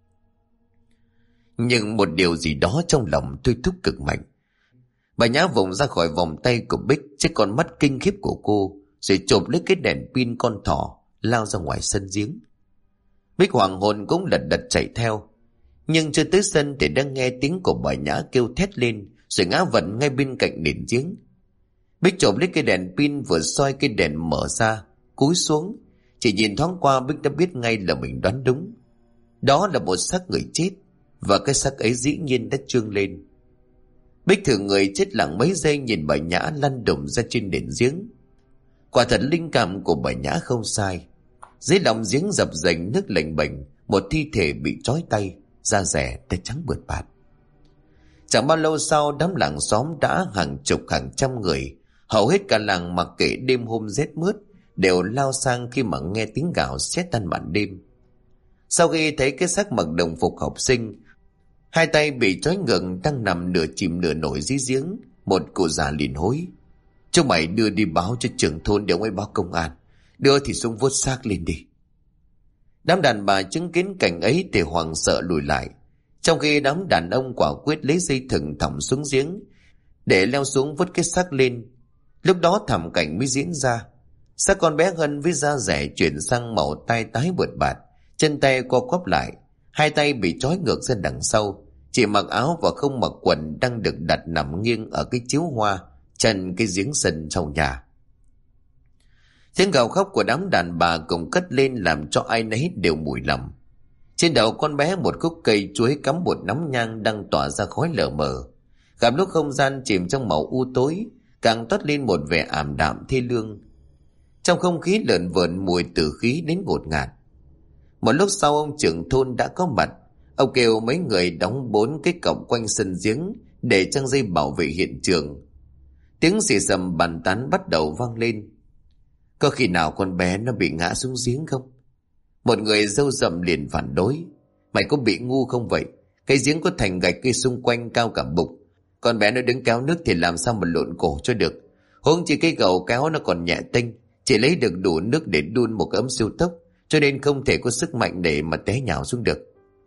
Nhưng một điều gì đó trong lòng thôi thúc cực mạnh. Bà Nhã vùng ra khỏi vòng tay của Bích, chiếc con mắt kinh khiếp của cô, rồi chộp lấy cái đèn pin con thỏ lao ra ngoài sân giếng. Bích hoàng hồn cũng lật đật chạy theo, nhưng chưa tới sân thì đang nghe tiếng của bà Nhã kêu thét lên rồi ngã vật ngay bên cạnh nền giếng. Bích chộp lấy cái đèn pin vừa soi cái đèn mở ra, cúi xuống, chỉ nhìn thoáng qua Bích đã biết ngay là mình đoán đúng. Đó là một xác người chết, và cái xác ấy dĩ nhiên đã trương lên. Bích thử người chết lặng mấy giây nhìn bà Nhã lăn đùng ra trên nền giếng. Quả thật linh cảm của bà Nhã không sai. Dưới lòng giếng dập dềnh nước lềnh bềnh, một thi thể bị trói tay, da rẻ tay trắng bượt bạt. Chẳng bao lâu sau, đám làng xóm đã hàng chục hàng trăm người, hầu hết cả làng mặc kệ đêm hôm rét mướt, đều lao sang khi mà nghe tiếng gào sét tan màn đêm. Sau khi thấy cái xác mặc đồng phục học sinh, hai tay bị trói ngược đang nằm nửa chìm nửa nổi dưới giếng, một cụ già liền hối: "Chúng mày đưa đi báo cho trưởng thôn để ông ấy báo công an, đưa thì xuống vớt xác lên đi." Đám đàn bà chứng kiến cảnh ấy thì hoảng sợ lùi lại, trong khi đám đàn ông quả quyết lấy dây thừng thòng xuống giếng để leo xuống vớt cái xác lên. Lúc đó thảm cảnh mới diễn ra. Xác con bé Hân với da rẻ chuyển sang màu tai tái bượt bạt, chân tay co quắp lại, hai tay bị trói ngược ra đằng sau, chỉ mặc áo và không mặc quần đang được đặt nằm nghiêng ở cái chiếu hoa chân cái giếng sân trong nhà. Tiếng gào khóc của đám đàn bà cùng cất lên làm cho ai nấy đều mùi lòng. Trên đầu con bé một khúc cây chuối cắm một nắm nhang đang tỏa ra khói lờ mờ. Gặp lúc không gian chìm trong màu u tối, càng toát lên một vẻ ảm đạm thê lương. Trong không khí lợn vợn mùi tử khí đến ngột ngạt. Một lúc sau ông trưởng thôn đã có mặt. Ông kêu mấy người đóng 4 cái cổng quanh sân giếng để trang dây bảo vệ hiện trường. Tiếng xì xầm bàn tán bắt đầu vang lên. Có khi nào con bé nó bị ngã xuống giếng không? Một người râu rậm liền phản đối. Mày có bị ngu không vậy? Cái giếng có thành gạch cây xung quanh cao cả bục. Con bé nó đứng kéo nước thì làm sao mà lộn cổ cho được. Huống chi cái gầu kéo nó còn nhẹ tênh, chỉ lấy được đủ nước để đun một ấm siêu tốc, cho nên không thể có sức mạnh để mà té nhào xuống được.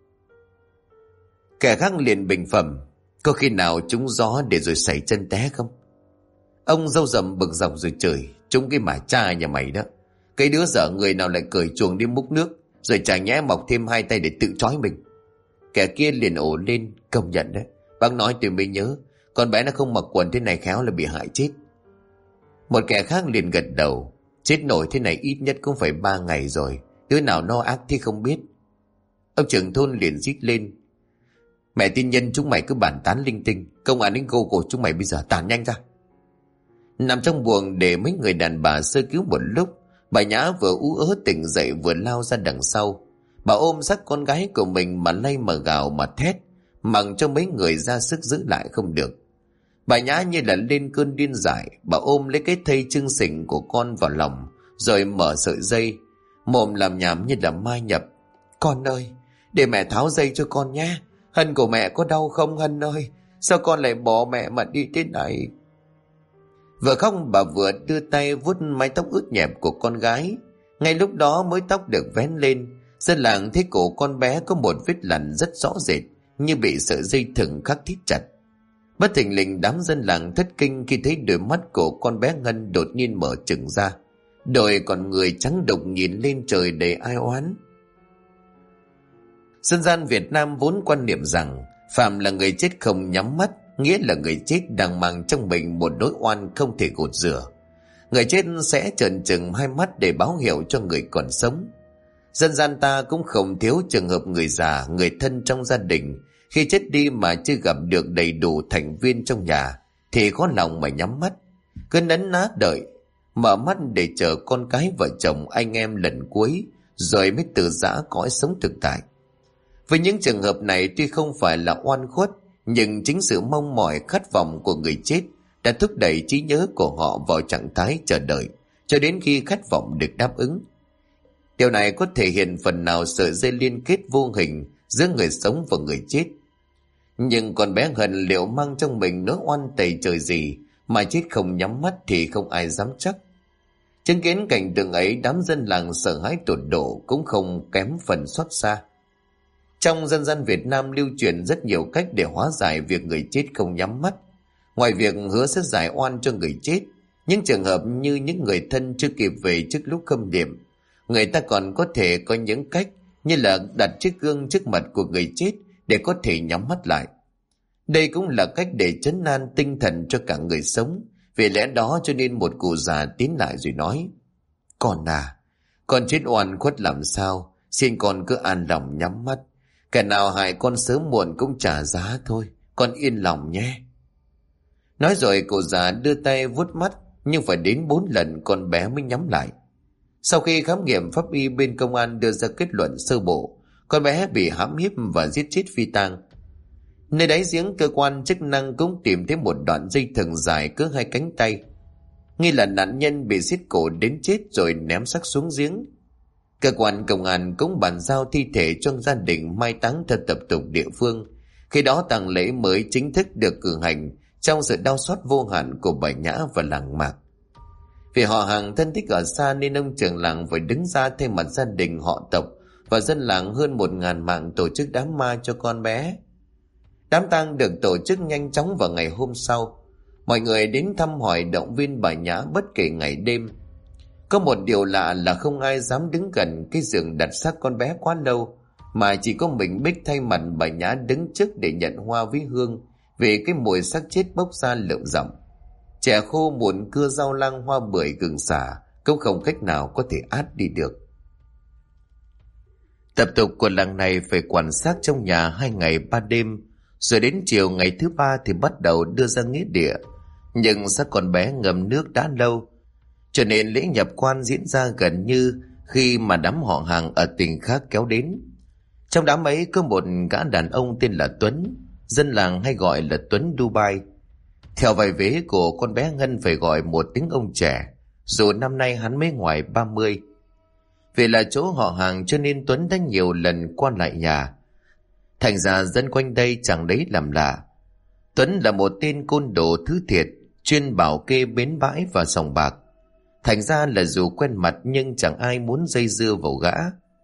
Kẻ khác liền bình phẩm. Có khi nào trúng gió để rồi xảy chân té không? Ông râu rậm bực dọc rồi chửi. Trúng cái mà cha nhà mày đó. Cái đứa dở người nào lại cởi chuồng đi múc nước, rồi chả nhẽ mọc thêm 2 tay để tự trói mình. Kẻ kia liền ổ lên. Công nhận đấy, bác nói tôi mới nhớ, con bé nó không mặc quần thế này khéo là bị hại chết. Một kẻ khác liền gật đầu. Chết nổi thế này ít nhất cũng phải 3 ngày rồi, đứa nào no ác thì không biết. Ông trưởng thôn liền rít lên. Mẹ tin nhân chúng mày cứ bàn tán linh tinh, công an đến cô của chúng mày bây giờ tàn nhanh ra. Nằm trong buồng để mấy người đàn bà sơ cứu một lúc, bà Nhã vừa ú ớ tỉnh dậy vừa lao ra đằng sau. Bà ôm xác con gái của mình mà lay mà gào mà thét, mặc cho mấy người ra sức giữ lại không được. Bà Nhã như là lên cơn điên dại, bà ôm lấy cái thây chưng sình của con vào lòng, rồi mở sợi dây, mồm làm nhảm như là mai nhập. Con ơi, để mẹ tháo dây cho con nhé. Hân của mẹ có đau không Hân ơi? Sao con lại bỏ mẹ mà đi thế này? Vừa khóc bà vừa đưa tay vuốt mái tóc ướt nhẹp của con gái. Ngay lúc đó mới tóc được vén lên, dân làng thấy cổ con bé có một vết lằn rất rõ rệt, như bị sợi dây thừng khắc thít chặt. Bất thình lình đám dân làng thất kinh khi thấy đôi mắt của con bé Ngân đột nhiên mở trừng ra, đôi con người trắng đục nhìn lên trời đầy ai oán. Dân gian Việt Nam vốn quan niệm rằng phàm là người chết không nhắm mắt, nghĩa là người chết đang mang trong mình một nỗi oan không thể gột rửa. Người chết sẽ trợn trừng hai mắt để báo hiệu cho người còn sống. Dân gian ta cũng không thiếu trường hợp người già, người thân trong gia đình khi chết đi mà chưa gặp được đầy đủ thành viên trong nhà thì khó lòng mà nhắm mắt, cứ nấn ná đợi, mở mắt để chờ con cái vợ chồng anh em lần cuối rồi mới từ giã cõi sống thực tại. Với những trường hợp này tuy không phải là oan khuất, nhưng chính sự mong mỏi khát vọng của người chết đã thúc đẩy trí nhớ của họ vào trạng thái chờ đợi cho đến khi khát vọng được đáp ứng. Điều này có thể hiện phần nào sợi dây liên kết vô hình giữa người sống và người chết. Nhưng con bé Hân liệu mang trong mình nỗi oan tày trời gì mà chết không nhắm mắt thì không ai dám chắc. Chứng kiến cảnh tượng ấy, đám dân làng sợ hãi tột độ cũng không kém phần xót xa. Trong dân gian Việt Nam lưu truyền rất nhiều cách để hóa giải việc người chết không nhắm mắt. Ngoài việc hứa sẽ giải oan cho người chết, những trường hợp như những người thân chưa kịp về trước lúc khâm niệm, người ta còn có thể có những cách như là đặt chiếc gương trước mặt của người chết để có thể nhắm mắt lại. Đây cũng là cách để trấn an tinh thần cho cả người sống. Vì lẽ đó cho nên một cụ già tiến lại rồi nói: Con à, con chết oan khuất làm sao, xin con cứ an lòng nhắm mắt. Kẻ nào hại con sớm muộn cũng trả giá thôi, con yên lòng nhé. Nói rồi cụ già đưa tay vuốt mắt, nhưng phải đến 4 lần con bé mới nhắm lại. Sau khi khám nghiệm pháp y bên công an đưa ra kết luận sơ bộ, con bé bị hãm hiếp và giết chết phi tang. Nơi đáy giếng, cơ quan chức năng cũng tìm thấy một đoạn dây thừng dài cỡ 2 cánh tay, nghi là nạn nhân bị xiết cổ đến chết rồi ném xác xuống giếng. Cơ quan công an cũng bàn giao thi thể cho gia đình mai táng theo tập tục địa phương. Khi đó tang lễ mới chính thức được cử hành trong sự đau xót vô hạn của bà Nhã và làng Mạc. Vì họ hàng thân thích ở xa nên ông trưởng làng phải đứng ra thay mặt gia đình họ tộc và dân làng hơn 1.000 mạng tổ chức đám ma cho con bé. Đám tang được tổ chức nhanh chóng vào ngày hôm sau. Mọi người đến thăm hỏi động viên bà Nhã bất kể ngày đêm. Có một điều lạ là không ai dám đứng gần cái giường đặt xác con bé quá lâu, mà chỉ có mình Bích thay mặt bà Nhã đứng trước để nhận hoa với hương, vì cái mùi xác chết bốc ra lợm giọng. Chè khô, muộn cưa, rau lang, hoa bưởi, gừng xả cũng không cách nào có thể át đi được. Tập tục của làng này phải quan sát trong nhà 2 ngày 3 đêm, rồi đến chiều ngày thứ 3 thì bắt đầu đưa ra nghĩa địa. Nhưng xác con bé ngâm nước đã lâu, cho nên lễ nhập quan diễn ra gần như khi mà đám họ hàng ở tỉnh khác kéo đến. Trong đám ấy có một gã đàn ông tên là Tuấn, dân làng hay gọi là Tuấn Dubai. Theo vài vế của con bé Ngân phải gọi một tiếng ông trẻ, dù năm nay hắn mới ngoài 30. Vì là chỗ họ hàng cho nên Tuấn đã nhiều lần qua lại nhà. Thành ra dân quanh đây chẳng đấy làm lạ. Tuấn là một tên côn đồ thứ thiệt, chuyên bảo kê bến bãi và sòng bạc. Thành ra là dù quen mặt nhưng chẳng ai muốn dây dưa vào gã.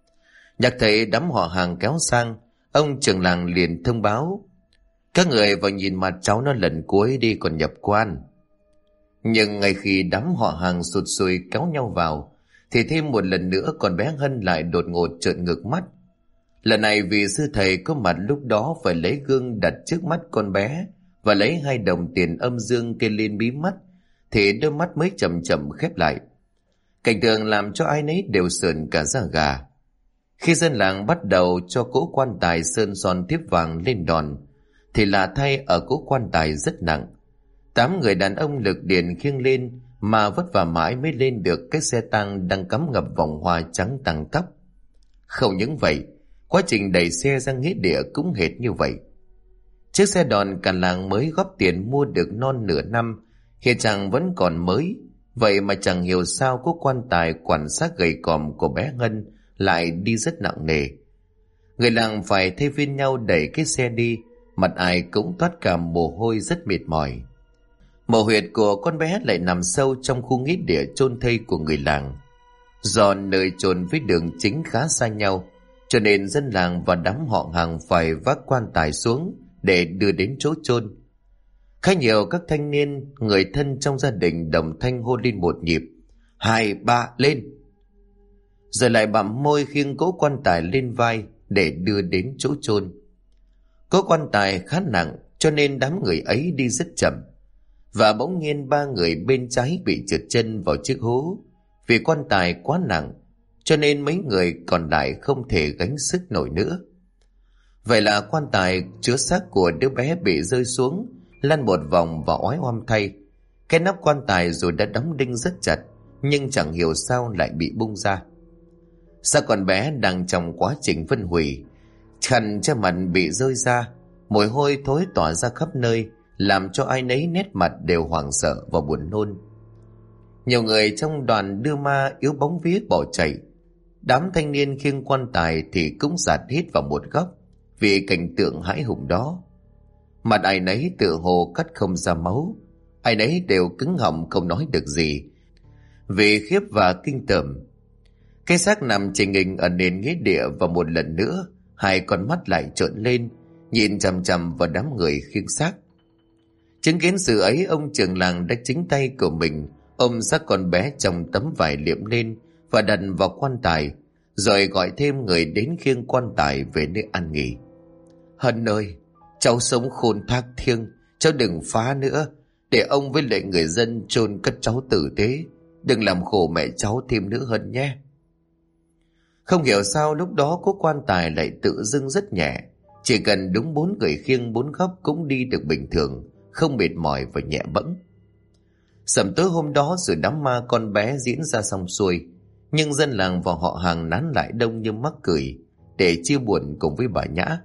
Nhạc thấy đám họ hàng kéo sang, ông trưởng làng liền thông báo: các người vào nhìn mặt cháu nó lần cuối đi còn nhập quan. Nhưng ngay khi đám họ hàng sụt sùi kéo nhau vào, thì thêm một lần nữa con bé Hân lại đột ngột trợn ngược mắt. Lần này vì sư thầy có mặt lúc đó phải lấy gương đặt trước mắt con bé và lấy 2 đồng tiền âm dương kê lên mí mắt, thì đôi mắt mới chậm chậm khép lại. Cảnh tượng làm cho ai nấy đều sởn cả da gà. Khi dân làng bắt đầu cho cỗ quan tài sơn son thiếp vàng lên đòn, thì lạ thay ở cỗ quan tài rất nặng. 8 người đàn ông lực điền khiêng lên mà vất vả mãi mới lên được cái xe tang đang cắm ngập vòng hoa trắng tăng tắp. Không những vậy, quá trình đẩy xe ra nghĩa địa cũng hệt như vậy. Chiếc xe đòn cả làng mới góp tiền mua được non nửa năm, hiện chẳng vẫn còn mới. Vậy mà chẳng hiểu sao có quan tài quản xác gầy còm của bé Ngân lại đi rất nặng nề. Người làng phải thay phiên nhau đẩy cái xe đi, mặt ai cũng toát cả mồ hôi rất mệt mỏi. Mộ huyệt của con bé lại nằm sâu trong khu nghĩa địa chôn thây của người làng. Do nơi chôn với đường chính khá xa nhau, cho nên dân làng và đám họ hàng phải vác quan tài xuống để đưa đến chỗ chôn. Khá nhiều các thanh niên, người thân trong gia đình đồng thanh hô lên một nhịp: 2, 3, lên! Rồi lại bặm môi khiêng cỗ quan tài lên vai để đưa đến chỗ chôn. Cỗ quan tài khá nặng cho nên đám người ấy đi rất chậm. Và bỗng nhiên 3 người bên trái bị trượt chân vào chiếc hố. Vì quan tài quá nặng cho nên mấy người còn lại không thể gánh sức nổi nữa. Vậy là quan tài chứa xác của đứa bé bị rơi xuống, lăn một vòng và oái oăm thay. Cái nắp quan tài dù đã đóng đinh rất chặt, nhưng chẳng hiểu sao lại bị bung ra. Xác con bé đang trong quá trình phân hủy, khăn che mặt bị rơi ra, mùi hôi thối tỏa ra khắp nơi, làm cho ai nấy nét mặt đều hoảng sợ và buồn nôn. Nhiều người trong đoàn đưa ma yếu bóng vía bỏ chạy. Đám thanh niên khiêng quan tài thì cũng dạt hít vào một góc vì cảnh tượng hãi hùng đó. Mặt ai nấy tựa hồ cắt không ra máu, ai nấy đều cứng họng không nói được gì vì khiếp và kinh tởm. Cái xác nằm chình nghình ở nền nghĩa địa, và một lần nữa 2 con mắt lại trợn lên nhìn chằm chằm vào đám người khiêng xác. Chứng kiến sự ấy, ông trưởng làng đã chính tay của mình ôm xác con bé trong tấm vải liệm lên và đặt vào quan tài, rồi gọi thêm người đến khiêng quan tài về nơi an nghỉ. Hân ơi, cháu sống khôn thác thiêng, cháu đừng phá nữa, để ông với lại người dân chôn cất cháu tử tế, đừng làm khổ mẹ cháu thêm nữa Hân nhé. Không hiểu sao lúc đó cố quan tài lại tự dưng rất nhẹ, chỉ cần đúng 4 người khiêng 4 góc cũng đi được bình thường, không mệt mỏi và nhẹ bẫng. Sẩm tối hôm đó rồi đám ma con bé diễn ra xong xuôi, nhưng dân làng và họ hàng nán lại đông như mắc cười để chia buồn cùng với bà Nhã.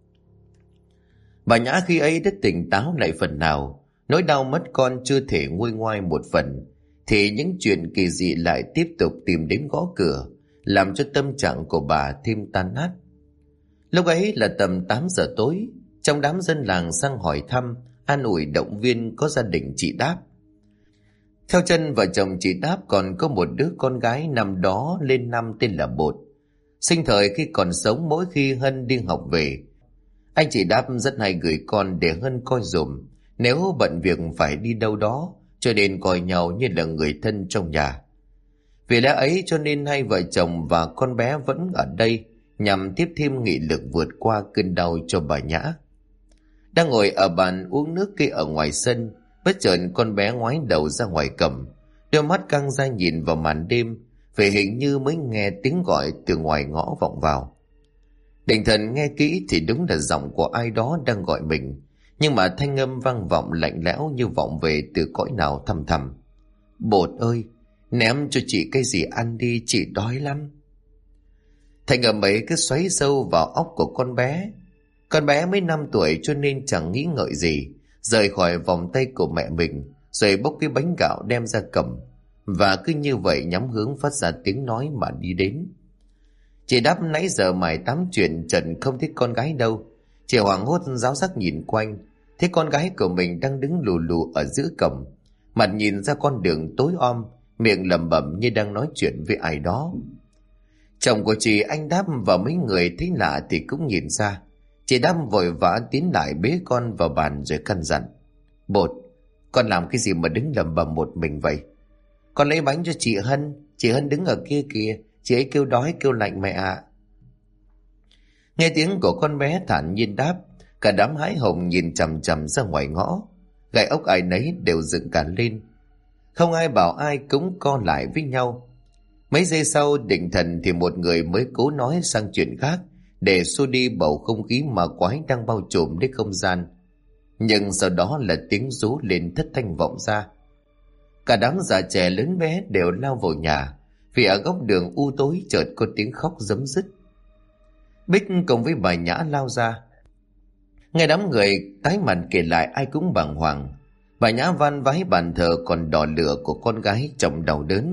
Bà Nhã khi ấy đã tỉnh táo lại phần nào, nỗi đau mất con chưa thể nguôi ngoai một phần, thì những chuyện kỳ dị lại tiếp tục tìm đến gõ cửa, làm cho tâm trạng của bà thêm tan nát. Lúc ấy là tầm 8 giờ tối, trong đám dân làng sang hỏi thăm, an ủi động viên có gia đình chị Đáp. Theo chân vợ chồng chị Đáp còn có một đứa con gái năm đó lên 5 tên là Bột. Sinh thời khi còn sống, mỗi khi Hân đi học về, anh chị Đáp rất hay gửi con để Hân coi dùm nếu bận việc phải đi đâu đó, cho nên coi nhau như là người thân trong nhà. Vì lẽ ấy cho nên hai vợ chồng và con bé vẫn ở đây nhằm tiếp thêm nghị lực vượt qua cơn đau cho bà Nhã. Đang ngồi ở bàn uống nước kia ở ngoài sân, bất chợt con bé ngoái đầu ra ngoài cầm, đôi mắt căng ra nhìn vào màn đêm, vì hình như mới nghe tiếng gọi từ ngoài ngõ vọng vào. Định thần nghe kỹ thì đúng là giọng của ai đó đang gọi mình, nhưng mà thanh âm vang vọng lạnh lẽo như vọng về từ cõi nào thăm thẳm. Bột ơi, ném cho chị cái gì ăn đi, chị đói lắm. Thanh âm ấy cứ xoáy sâu vào óc của con bé. Con bé mới 5 tuổi cho nên chẳng nghĩ ngợi gì, rời khỏi vòng tay của mẹ mình, rồi bốc cái bánh gạo đem ra cầm, và cứ như vậy nhắm hướng phát ra tiếng nói mà đi đến. Chị Đáp nãy giờ mải tám chuyện Trần không thấy con gái đâu. Chị hoảng hốt ráo rắc nhìn quanh, thấy con gái của mình đang đứng lù lù ở giữa cổng, mặt nhìn ra con đường tối om, miệng lẩm bẩm như đang nói chuyện với ai đó. Chồng của chị, anh Đáp và mấy người thấy lạ thì cũng nhìn ra. Chị Đáp vội vã tiến lại bế con vào bàn rồi căn dặn: Bột, con làm cái gì mà đứng lẩm bẩm một mình vậy? Con lấy bánh cho chị Hân đứng ở kia kìa, chị ấy kêu đói kêu lạnh mẹ ạ. Nghe tiếng của con bé thản nhiên đáp, cả đám hái hồng nhìn chằm chằm ra ngoài ngõ, gai ốc ai nấy đều dựng cả lên. Không ai bảo ai, cũng co lại với nhau. Mấy giây sau định thần thì một người mới cố nói sang chuyện khác để xua đi bầu không khí ma quái đang bao trùm đến không gian. Nhưng sau đó là tiếng rú lên thất thanh vọng ra. Cả đám già trẻ lớn bé đều lao vào nhà, vì ở góc đường u tối chợt có tiếng khóc rấm rứt. Bích cùng với bà Nhã lao ra. Nghe đám người tái mặt kể lại ai cũng bàng hoàng. Bà Nhã van vái bàn thờ còn đỏ lửa của con gái chồng đau đớn.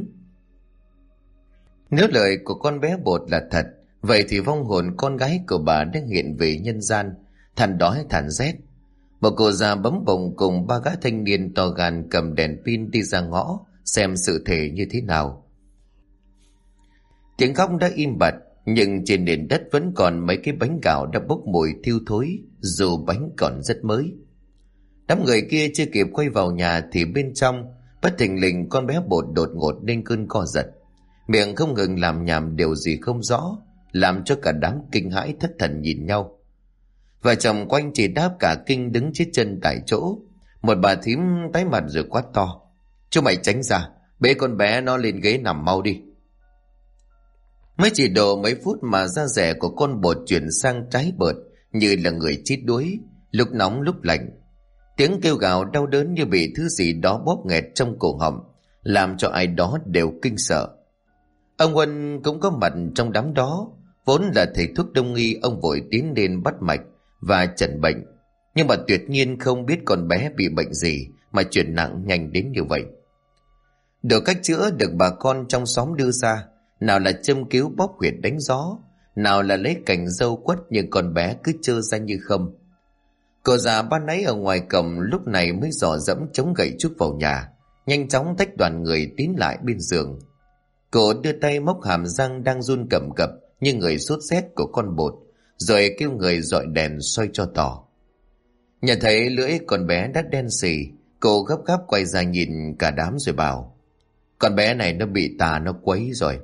Nếu lời của con bé Bột là thật, vậy thì vong hồn con gái của bà đang hiện về nhân gian, than đói than rét. Một cô già bấm bồng cùng ba gã thanh niên to gan cầm đèn pin đi ra ngõ xem sự thể như thế nào. Tiếng khóc đã im bặt, nhưng trên nền đất vẫn còn mấy cái bánh gạo đã bốc mùi thiêu thối, dù bánh còn rất mới. Đám người kia chưa kịp quay vào nhà thì bên trong bất thình lình con bé Bột đột ngột lên cơn co giật, miệng không ngừng làm nhảm điều gì không rõ, làm cho cả đám kinh hãi thất thần nhìn nhau. Vợ chồng quanh chị Đáp cả kinh đứng chết chân tại chỗ. Một bà thím tái mặt rồi quát to: Chú mày tránh ra, bế con bé nó lên ghế nằm mau đi. Mới chỉ độ mấy phút mà da rẻ của con Bột chuyển sang trái bợt, như là người chết đuối, lúc nóng lúc lạnh. Tiếng kêu gào đau đớn như bị thứ gì đó bóp nghẹt trong cổ họng, làm cho ai đó đều kinh sợ. Ông Huân cũng có mặt trong đám đó. Vốn là thầy thuốc đông y, ông vội tiến lên bắt mạch và chẩn bệnh, nhưng mà tuyệt nhiên không biết con bé bị bệnh gì mà chuyển nặng nhanh đến như vậy. Được cách chữa được bà con trong xóm đưa ra, nào là châm cứu bóp huyệt đánh gió, nào là lấy cành dâu quất, nhưng con bé cứ trơ ra như không. Cô già ban nãy ở ngoài cổng lúc này mới dò dẫm chống gậy trúc vào nhà, nhanh chóng tách đoàn người tiến lại bên giường. Cô đưa tay móc hàm răng đang run cầm cập như người sốt rét của con Bột, rồi kêu người dọi đèn soi cho tỏ. Nhận thấy lưỡi con bé đã đen xì, cô gấp gáp quay ra nhìn cả đám rồi bảo: Con bé này nó bị tà nó quấy rồi.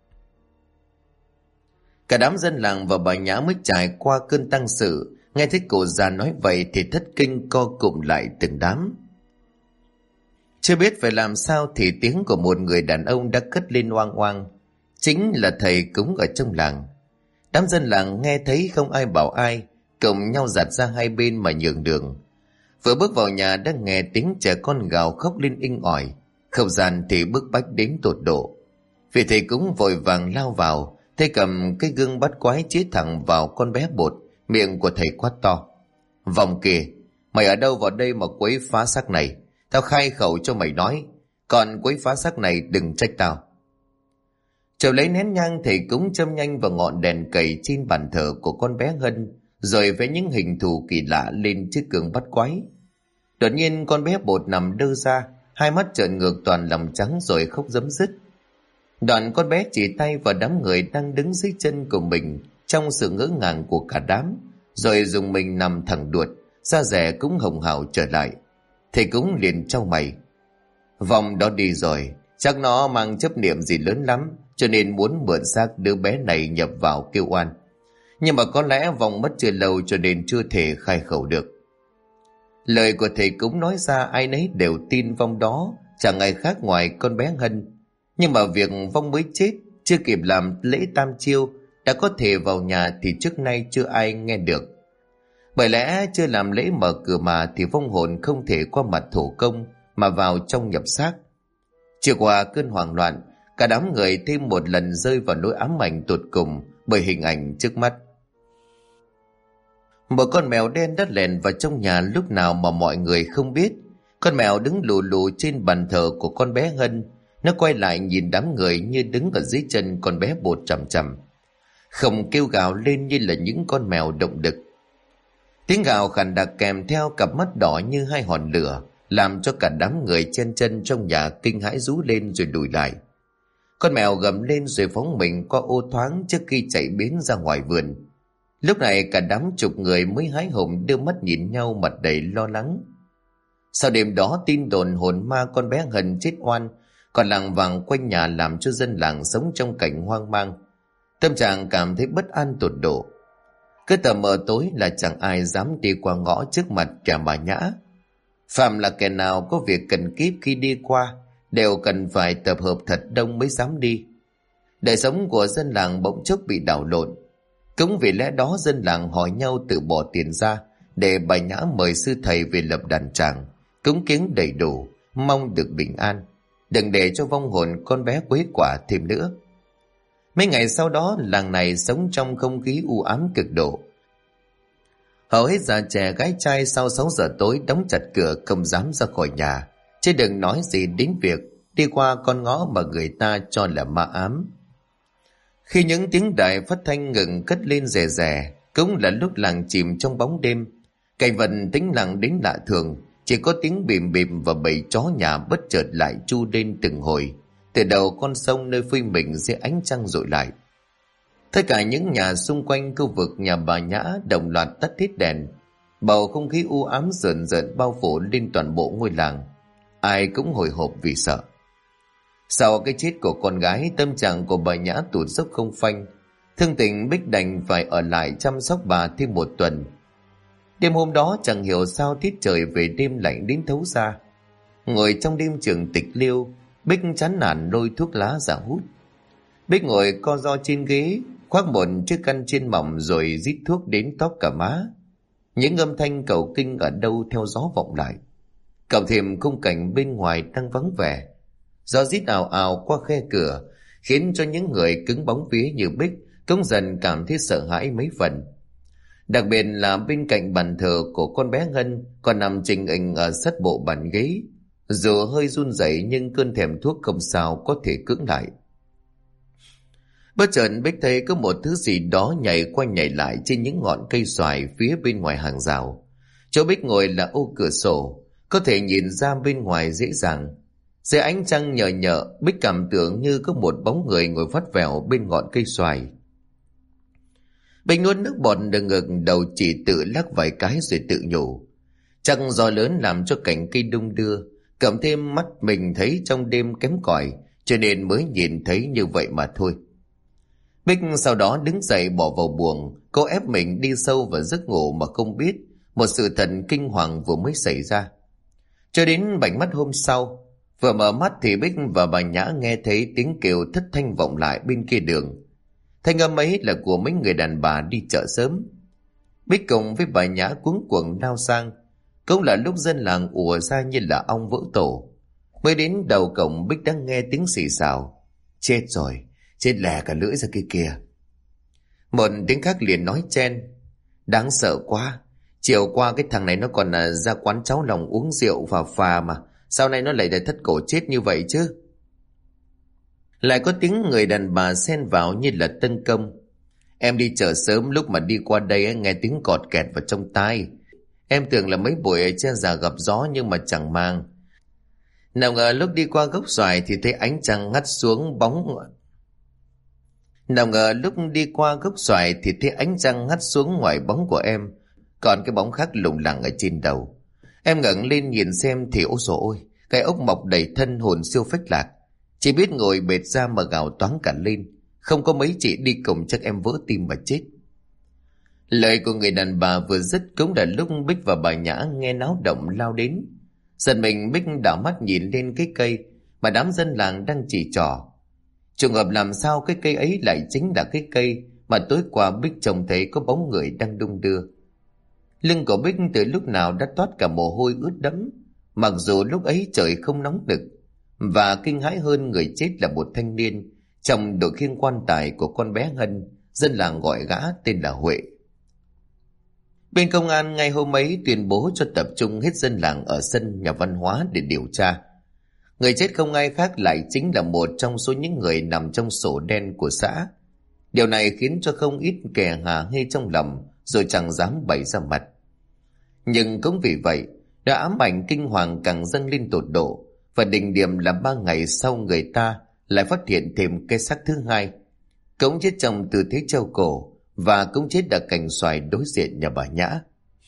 Cả đám dân làng và bà Nhã mới trải qua cơn tăng sự, nghe thấy cô già nói vậy thì thất kinh co cụm lại từng đám. Chưa biết phải làm sao thì tiếng của một người đàn ông đã cất lên oang oang, chính là thầy cúng ở trong làng. Đám dân làng nghe thấy không ai bảo ai, cùng nhau giạt ra hai bên mà nhường đường. Vừa bước vào nhà đã nghe tiếng trẻ con gào khóc lên inh ỏi, không gian thì bức bách đến tột độ. Vì thầy cúng vội vàng lao vào, thầy cầm cái gương bắt quái chĩa thẳng vào con bé Bột. Miệng của thầy quát to: Vòng kìa, mày ở đâu vào đây mà quấy phá xác này? Tao khai khẩu cho mày nói, còn quấy phá xác này đừng trách tao. Chợt lấy nén nhang, thầy cúng châm nhanh vào ngọn đèn cầy trên bàn thờ của con bé Hân, rồi vẽ những hình thù kỳ lạ lên chiếc gương bắt quái. Đột nhiên con bé Bột nằm đơ ra, hai mắt trợn ngược toàn lòng trắng rồi khóc rấm rứt. Đoạn con bé chỉ tay vào đám người đang đứng dưới chân của mình trong sự ngỡ ngàng của cả đám, rồi dùng mình nằm thẳng đuột, da dẻ cũng hồng hào trở lại. Thầy cũng liền trao mày: Vòng đó đi rồi, Chắc nó mang chấp niệm gì lớn lắm, cho nên muốn mượn xác đứa bé này nhập vào kêu oan. Nhưng mà có lẽ vong mất chưa lâu cho nên chưa thể khai khẩu được. Lời của thầy cúng nói ra ai nấy đều tin vong đó chẳng ai khác ngoài con bé Hân. Nhưng mà việc vong mới chết, chưa kịp làm lễ tam chiêu, đã có thể vào nhà thì trước nay chưa ai nghe được. Bởi lẽ chưa làm lễ mở cửa mà thì vong hồn không thể qua mặt thổ công mà vào trong nhập xác. Chưa qua cơn hoảng loạn, cả đám người thêm một lần rơi vào nỗi ám ảnh tột cùng bởi hình ảnh trước mắt. Một con mèo đen đã lèn vào trong nhà lúc nào mà mọi người không biết. Con mèo đứng lù lù trên bàn thờ của con bé Hân. Nó quay lại nhìn đám người như đứng ở dưới chân con bé Bột chằm chằm, không kêu gào lên như là những con mèo động đực. Tiếng gào khàn đặc kèm theo cặp mắt đỏ như hai hòn lửa làm cho cả đám người chen chân trong nhà kinh hãi rú lên rồi lùi lại. Con mèo gầm lên rồi phóng mình qua ô thoáng trước khi chạy biến ra ngoài vườn. Lúc này cả đám chục người mới hái hùng đưa mắt nhìn nhau mặt đầy lo lắng. Sau đêm đó tin đồn hồn ma con bé Hân chết oan còn lảng vảng quanh nhà làm cho dân làng sống trong cảnh hoang mang. Tâm trạng cảm thấy bất an tột độ. Cứ tờ mờ tối là chẳng ai dám đi qua ngõ trước mặt kẻ bà Nhã. Phạm là kẻ nào có việc cần kíp khi đi qua đều cần phải tập hợp thật đông mới dám đi. Đời sống của dân làng bỗng chốc bị đảo lộn. Cũng vì lẽ đó dân làng hỏi nhau tự bỏ tiền ra để bà Nhã mời sư thầy về lập đàn tràng, cúng kiến đầy đủ, mong được bình an, đừng để cho vong hồn con bé quấy quả thêm nữa. Mấy ngày sau đó làng này sống trong không khí u ám cực độ. Hầu hết già trẻ gái trai sau 6 giờ tối đóng chặt cửa không dám ra khỏi nhà, chứ đừng nói gì đến việc đi qua con ngõ mà người ta cho là ma ám. Khi những tiếng đài phát thanh ngừng cất lên rè rè, cũng là lúc làng chìm trong bóng đêm. Cảnh vật tĩnh lặng đến lạ thường, chỉ có tiếng bìm bìm và bầy chó nhà bất chợt lại chu lên từng hồi từ đầu con sông nơi phơi mình dưới ánh trăng rọi lại. Tất cả những nhà xung quanh khu vực nhà bà Nhã đồng loạt tắt hết đèn. Bầu không khí u ám rợn rợn bao phủ lên toàn bộ ngôi làng. Ai cũng hồi hộp vì sợ. Sau cái chết của con gái, tâm trạng của bà Nhã tụt dốc không phanh. Thương tình Bích đành phải ở lại chăm sóc bà thêm một tuần. Đêm hôm đó chẳng hiểu sao tiết trời về đêm lạnh đến thấu da. Ngồi trong đêm trường tịch liêu, Bích chán nản lôi thuốc lá ra hút. Bích ngồi co ro trên ghế, khoác một chiếc khăn trên mỏng rồi rít thuốc đến tóp cả má. Những âm thanh cầu kinh ở đâu theo gió vọng lại. Cộng thêm khung cảnh bên ngoài đang vắng vẻ. Gió rít ào ào qua khe cửa khiến cho những người cứng bóng vía như Bích cũng dần cảm thấy sợ hãi mấy phần. Đặc biệt là bên cạnh bàn thờ của con bé Ngân còn nằm trình hình ở sát bộ bàn ghế. Dù hơi run rẩy nhưng cơn thèm thuốc không sao có thể cưỡng lại. Bất chợt Bích thấy có một thứ gì đó nhảy qua nhảy lại trên những ngọn cây xoài phía bên ngoài hàng rào. Chỗ Bích ngồi là ô cửa sổ, có thể nhìn ra bên ngoài dễ dàng. Dưới ánh trăng nhờ nhợ, Bích cảm tưởng như có một bóng người ngồi vắt vẻo bên ngọn cây xoài. Bích nuốt nước bọt đằng ngực, đầu chỉ tự lắc vài cái rồi tự nhủ. Chắc gió lớn làm cho cành cây đung đưa, cộng thêm mắt mình thấy trong đêm kém cỏi cho nên mới nhìn thấy như vậy mà thôi. Bích sau đó đứng dậy bỏ vào buồng, cô ép mình đi sâu vào giấc ngủ mà không biết một sự thật kinh hoàng vừa mới xảy ra. Cho đến bảnh mắt hôm sau, vừa mở mắt thì Bích và bà Nhã nghe thấy tiếng kêu thất thanh vọng lại bên kia đường. Thanh âm ấy là của mấy người đàn bà đi chợ sớm. Bích cùng với bà Nhã cuống cuồng lao sang. Cũng là lúc dân làng ùa ra như là ong vỡ tổ. Mới đến đầu cổng, Bích đang nghe tiếng xì xào. Chết rồi, chết lè cả lưỡi ra kia kìa. Một tiếng khác liền nói chen. Đáng sợ quá, chiều qua cái thằng này nó còn ra quán cháu lòng uống rượu và phà mà. Sau này nó lại để thất cổ chết như vậy chứ. Lại có tiếng người đàn bà xen vào như là tấn công. Em đi chợ sớm, lúc mà đi qua đây nghe tiếng cọt kẹt vào trong tai. Em tưởng là mấy bụi che già gặp gió nhưng mà chẳng mang. Nào ngờ lúc đi qua gốc xoài thì thấy ánh trăng hắt xuống bóng. Hắt xuống ngoài bóng của em. Còn cái bóng khác lủng lẳng ở trên đầu. Em ngẩng lên nhìn xem thì ôi dồi ôi, cái ốc mọc đầy thân, hồn siêu phách lạc. Chỉ biết ngồi bệt ra mà gào toáng cả lên. Không có mấy chị đi cùng chắc em vỡ tim mà chết. Lời của người đàn bà vừa dứt cũng là lúc Bích và bà Nhã nghe náo động lao đến. Giật mình, Bích đảo mắt nhìn lên cái cây mà đám dân làng đang chỉ trỏ. Trùng hợp làm sao cái cây ấy lại chính là cái cây mà tối qua Bích trông thấy có bóng người đang đung đưa. Lưng của Bích từ lúc nào đã toát cả mồ hôi ướt đẫm, mặc dù lúc ấy trời không nóng nực. Và kinh hãi hơn, người chết là một thanh niên trong đội khiêng quan tài của con bé Hân, dân làng gọi gã tên là Huệ. Bên công an ngay hôm ấy tuyên bố cho tập trung hết dân làng ở sân nhà văn hóa để điều tra. Người chết không ai khác lại chính là một trong số những người nằm trong sổ đen của xã. Điều này khiến cho không ít kẻ hà hê trong lòng, rồi chẳng dám bày ra mặt. Nhưng cũng vì vậy, đã ám ảnh kinh hoàng càng dâng lên tột độ, và đỉnh điểm là 3 ngày sau người ta lại phát hiện thêm cái xác thứ hai, cũng chết trong tư thế treo cổ, và cũng chết ở cành xoài đối diện nhà bà Nhã.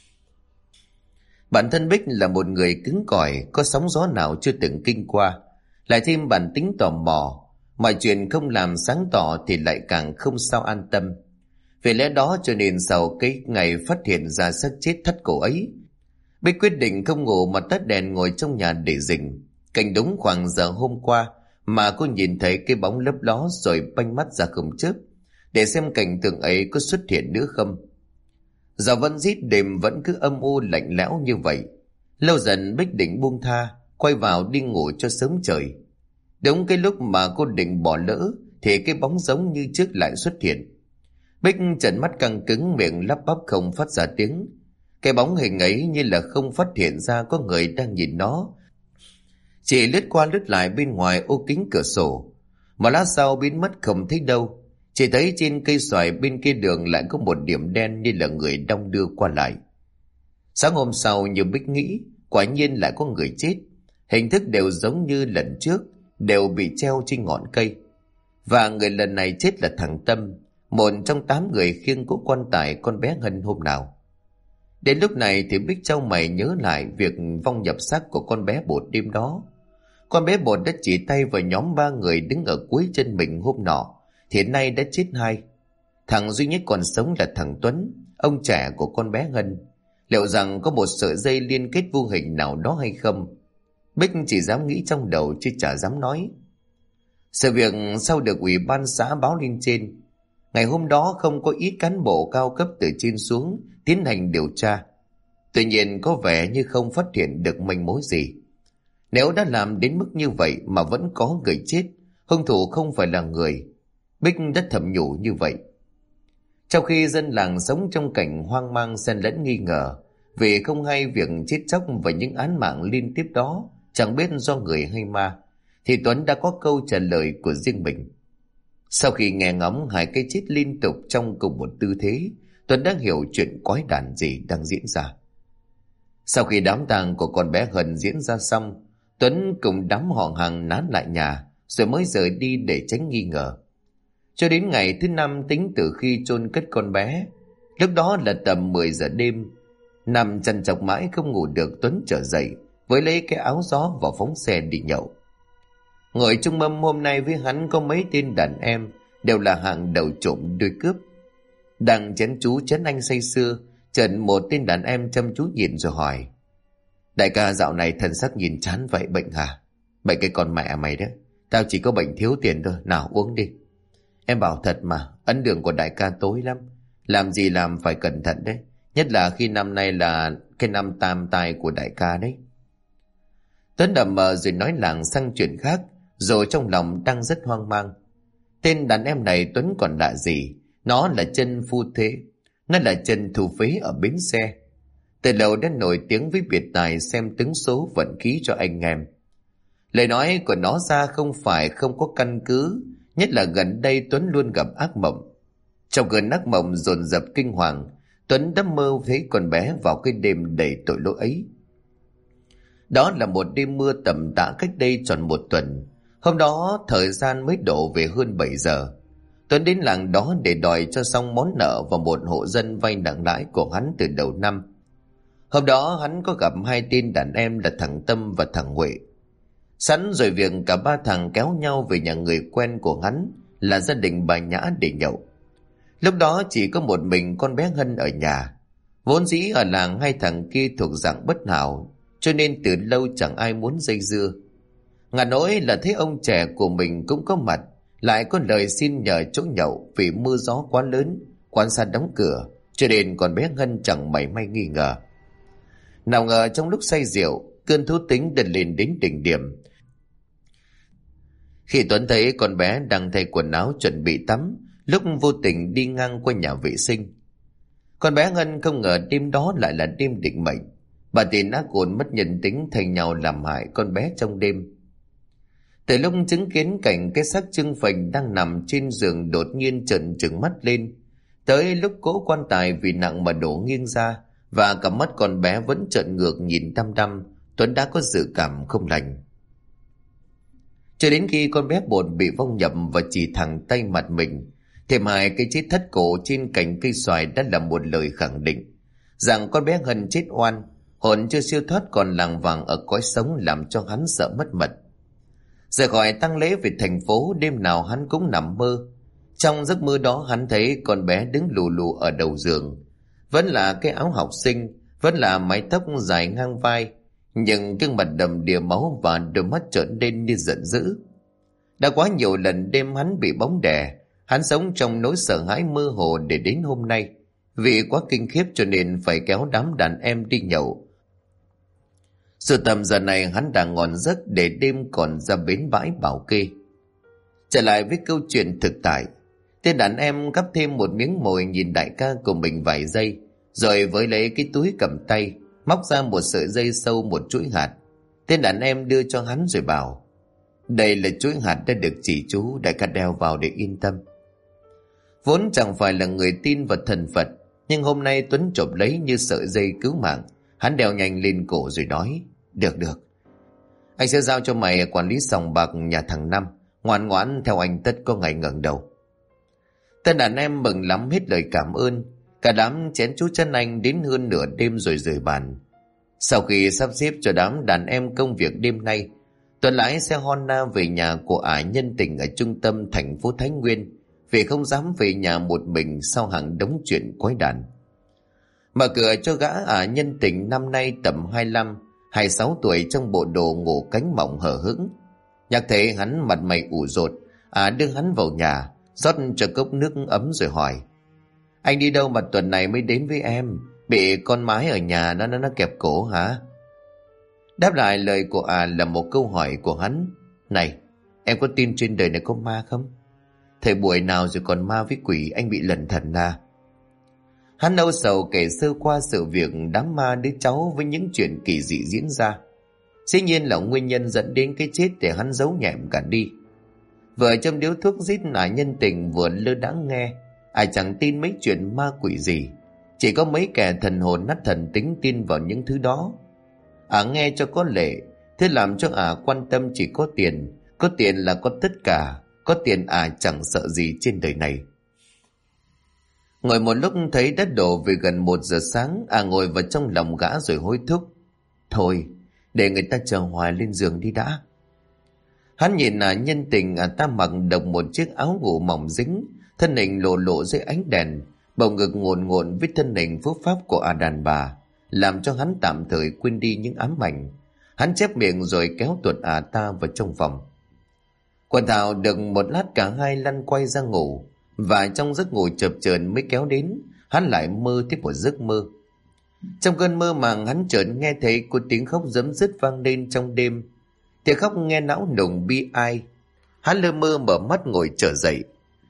Bản thân Bích là một người cứng cỏi, có sóng gió nào chưa từng kinh qua, lại thêm bản tính tò mò, mọi chuyện không làm sáng tỏ thì lại càng không sao an tâm. Vì lẽ đó cho nên sau cái ngày phát hiện ra xác chết thắt cổ ấy, Bích quyết định không ngủ mà tắt đèn ngồi trong nhà để rình. Cảnh đúng khoảng giờ hôm qua mà cô nhìn thấy cái bóng lấp ló rồi banh mắt ra không chớp, để xem cảnh tượng ấy có xuất hiện nữa không. Giờ vẫn rít, đêm vẫn cứ âm u lạnh lẽo như vậy. Lâu dần Bích định buông tha, quay vào đi ngủ cho sớm trời. Đúng cái lúc mà cô định bỏ lỡ thì cái bóng giống như trước lại xuất hiện. Bích trợn mắt căng cứng, miệng lắp bắp không phát ra tiếng. Cái bóng hình ấy như là không phát hiện ra có người đang nhìn nó, chỉ lướt qua lướt lại bên ngoài ô kính cửa sổ. Một lát sau biến mất không thấy đâu. Chỉ thấy trên cây xoài bên kia đường lại có một điểm đen như là người đong đưa qua lại. Sáng hôm sau, như Bích nghĩ, quả nhiên lại có người chết. Hình thức đều giống như lần trước, đều bị treo trên ngọn cây. Và người lần này chết là thằng Tâm, một trong 8 người khiêng cố quan tài con bé Hân hôm nào. Đến lúc này thì Bích chau mày nhớ lại việc vong nhập xác của con bé Bột đêm đó. Con bé Bột đã chỉ tay vào nhóm 3 người đứng ở cuối chân mình hôm nọ, thì nay đã chết 2. Thằng duy nhất còn sống là thằng Tuấn, ông trẻ của con bé Hân. Liệu rằng có một sợi dây liên kết vô hình nào đó hay không? Bích chỉ dám nghĩ trong đầu chứ chả dám nói. Sự việc sau được ủy ban xã báo lên trên. Ngày hôm đó không có ít cán bộ cao cấp từ trên xuống tiến hành điều tra. Tuy nhiên có vẻ như không phát hiện được manh mối gì. Nếu đã làm đến mức như vậy mà vẫn có người chết, hung thủ không phải là người. Bích đã thầm nhủ như vậy. Trong khi dân làng sống trong cảnh hoang mang xen lẫn nghi ngờ, vì không hay việc chết chóc và những án mạng liên tiếp đó chẳng biết do người hay ma, thì Tuấn đã có câu trả lời của riêng mình. Sau khi nghe ngóng 2 cái chết liên tục trong cùng một tư thế, Tuấn đã hiểu chuyện quái đản gì đang diễn ra. Sau khi đám tang của con bé Hân diễn ra xong, Tuấn cùng đám họ hàng nán lại nhà rồi mới rời đi để tránh nghi ngờ. Cho đến ngày thứ 5 tính từ khi chôn cất con bé, lúc đó là tầm 10 giờ đêm, nằm chằn chọc mãi không ngủ được, Tuấn trở dậy với lấy cái áo gió và phóng xe đi nhậu. Ngồi chung mâm hôm nay với hắn có mấy tên đàn em, đều là hạng đầu trộm đuôi cướp. Đang chén chú chén anh say sưa, chợt một tên đàn em chăm chú nhìn rồi hỏi: Đại ca dạo này thần sắc nhìn chán vậy, bệnh hả? Bệnh cái con mẹ mày đó, tao chỉ có bệnh thiếu tiền thôi, nào uống đi. Em bảo thật mà, ấn đường của đại ca tối lắm, làm gì làm phải cẩn thận đấy, nhất là khi năm nay là cái năm tam tai của đại ca đấy. Tuấn đầm mờ rồi nói làng sang chuyện khác, rồi trong lòng đang rất hoang mang. Tên đàn em này Tuấn còn lạ gì, nó là chân phu thế, nó là chân thu phế ở bến xe. Từ lâu đã nổi tiếng với biệt tài xem tướng số vận khí cho anh em. Lời nói của nó ra không phải không có căn cứ, nhất là gần đây Tuấn luôn gặp ác mộng. Trong cơn ác mộng dồn dập kinh hoàng, Tuấn đã mơ thấy con bé vào cái đêm đầy tội lỗi ấy. Đó là một đêm mưa tầm tã cách đây tròn 1 tuần. Hôm đó thời gian mới đổ về hơn 7 giờ. Tuấn đến làng đó để đòi cho xong món nợ vào một hộ dân vay nặng lãi của hắn từ đầu năm. Hôm đó hắn có gặp 2 tên đàn em là thằng Tâm và thằng Huệ. Sẵn rồi việc cả ba thằng kéo nhau về nhà người quen của hắn là gia đình bà Nhã để nhậu. Lúc đó chỉ có một mình con bé Hân ở nhà. Vốn dĩ ở làng hai thằng kia thuộc dạng bất hảo, cho nên từ lâu chẳng ai muốn dây dưa. Ngặt nỗi là thấy ông trẻ của mình cũng có mặt, lại có lời xin nhờ chỗ nhậu vì mưa gió quá lớn, quán xa đóng cửa, cho nên con bé Hân chẳng mảy may nghi ngờ. Nào ngờ trong lúc say rượu, cơn thú tính đã lên đến đỉnh điểm. Khi Tuấn thấy con bé đang thay quần áo chuẩn bị tắm, lúc vô tình đi ngang qua nhà vệ sinh. Con bé Hân không ngờ đêm đó lại là đêm định mệnh. Bà tiền ác ôn mất nhân tính thay nhau làm hại con bé trong đêm. Từ lúc chứng kiến cảnh cái xác trưng phình đang nằm trên giường đột nhiên trợn trừng mắt lên, tới lúc cỗ quan tài vì nặng mà đổ nghiêng ra và cả mắt con bé vẫn trợn ngược nhìn đăm đăm, Tuấn đã có dự cảm không lành. Cho đến khi con bé bột bị vong nhập và chỉ thẳng tay mặt mình, thêm hai cái chết thất cổ trên cành cây xoài đã là một lời khẳng định rằng con bé Hân chết oan, hồn chưa siêu thoát còn làng vàng ở cõi sống, làm cho hắn sợ mất mật. Rời khỏi tang lễ về thành phố, đêm nào hắn cũng nằm mơ. Trong giấc mơ đó hắn thấy con bé đứng lù lù ở đầu giường, vẫn là cái áo học sinh, vẫn là mái tóc dài ngang vai, nhưng gương mặt đầm đìa máu và đôi mắt trợn lên như giận dữ. Đã quá nhiều lần đêm hắn bị bóng đè, hắn sống trong nỗi sợ hãi mơ hồ để đến hôm nay, vì quá kinh khiếp cho nên phải kéo đám đàn em đi nhậu. Sự tầm giờ này hắn đang ngon giấc để đêm còn ra bến bãi Bảo Kê. Trở lại với câu chuyện thực tại, tên đàn em gắp thêm một miếng mồi nhìn đại ca của mình vài giây, rồi với lấy cái túi cầm tay móc ra một sợi dây sâu một chuỗi hạt. Tên đàn em đưa cho hắn rồi bảo: đây là chuỗi hạt đã được chỉ chú, đại ca đeo vào để yên tâm. Vốn chẳng phải là người tin vào thần Phật, nhưng hôm nay Tuấn chộp lấy như sợi dây cứu mạng. Hắn đeo nhanh lên cổ rồi nói: được, anh sẽ giao cho mày quản lý sòng bạc nhà thằng Năm, ngoan ngoãn theo anh tất có ngày ngẩng đầu. Tên đàn em mừng lắm hết lời cảm ơn. Cả đám chén chú chân anh đến hơn nửa đêm rồi rời bàn. Sau khi sắp xếp cho đám đàn em công việc đêm nay, Tuấn lái xe Honda về nhà của ả nhân tình ở trung tâm thành phố Thái Nguyên, vì không dám về nhà một mình sau hàng đống chuyện quái đản. Mở cửa cho gã ả nhân tình năm nay tầm 25, 26 tuổi trong bộ đồ ngủ cánh mỏng hở hững. Nhắc thấy hắn mặt mày ủ rột, ả đưa hắn vào nhà, rót cho cốc nước ấm rồi hỏi: anh đi đâu mà tuần này mới đến với em? Bị con mái ở nhà nó kẹp cổ hả? Đáp lại lời của ả là một câu hỏi của hắn: này, em có tin trên đời này có ma không? Thời buổi nào rồi còn ma với quỷ, anh bị lẩn thần à? Hắn âu sầu kể sơ qua sự việc đám ma đứa cháu với những chuyện kỳ dị diễn ra. Dĩ nhiên là nguyên nhân dẫn đến cái chết để hắn giấu nhẹm cả đi. Vừa châm điếu thuốc giết ả nhân tình vừa lơ đãng nghe. Ai chẳng tin mấy chuyện ma quỷ gì, chỉ có mấy kẻ thần hồn nát thần tính tin vào những thứ đó. Ả nghe cho có lệ, thế làm cho ả quan tâm chỉ có tiền là có tất cả, có tiền ả chẳng sợ gì trên đời này. Ngồi một lúc thấy đã đổ về gần 1 giờ sáng, ả ngồi vào trong lòng gã rồi hối thúc: thôi, để người ta chờ hoài lên giường đi đã. Hắn nhìn ả nhân tình, ả ta mặc độc một chiếc áo ngủ mỏng dính, thân hình lộ lộ dưới ánh đèn, bầu ngực ngồn ngộn với thân hình phúc pháp của ả đàn bà, làm cho hắn tạm thời quên đi những ám ảnh. Hắn chép miệng rồi kéo tuột ả ta vào trong phòng. Quần thảo được một lát cả hai lăn quay ra ngủ, và trong giấc ngủ chập chờn mới kéo đến, hắn lại mơ tiếp một giấc mơ. Trong cơn mơ màng hắn chợt nghe thấy có tiếng khóc rấm rứt vang lên trong đêm. Tiếng khóc nghe não nùng bi ai. Hắn lơ mơ mở mắt ngồi trở dậy.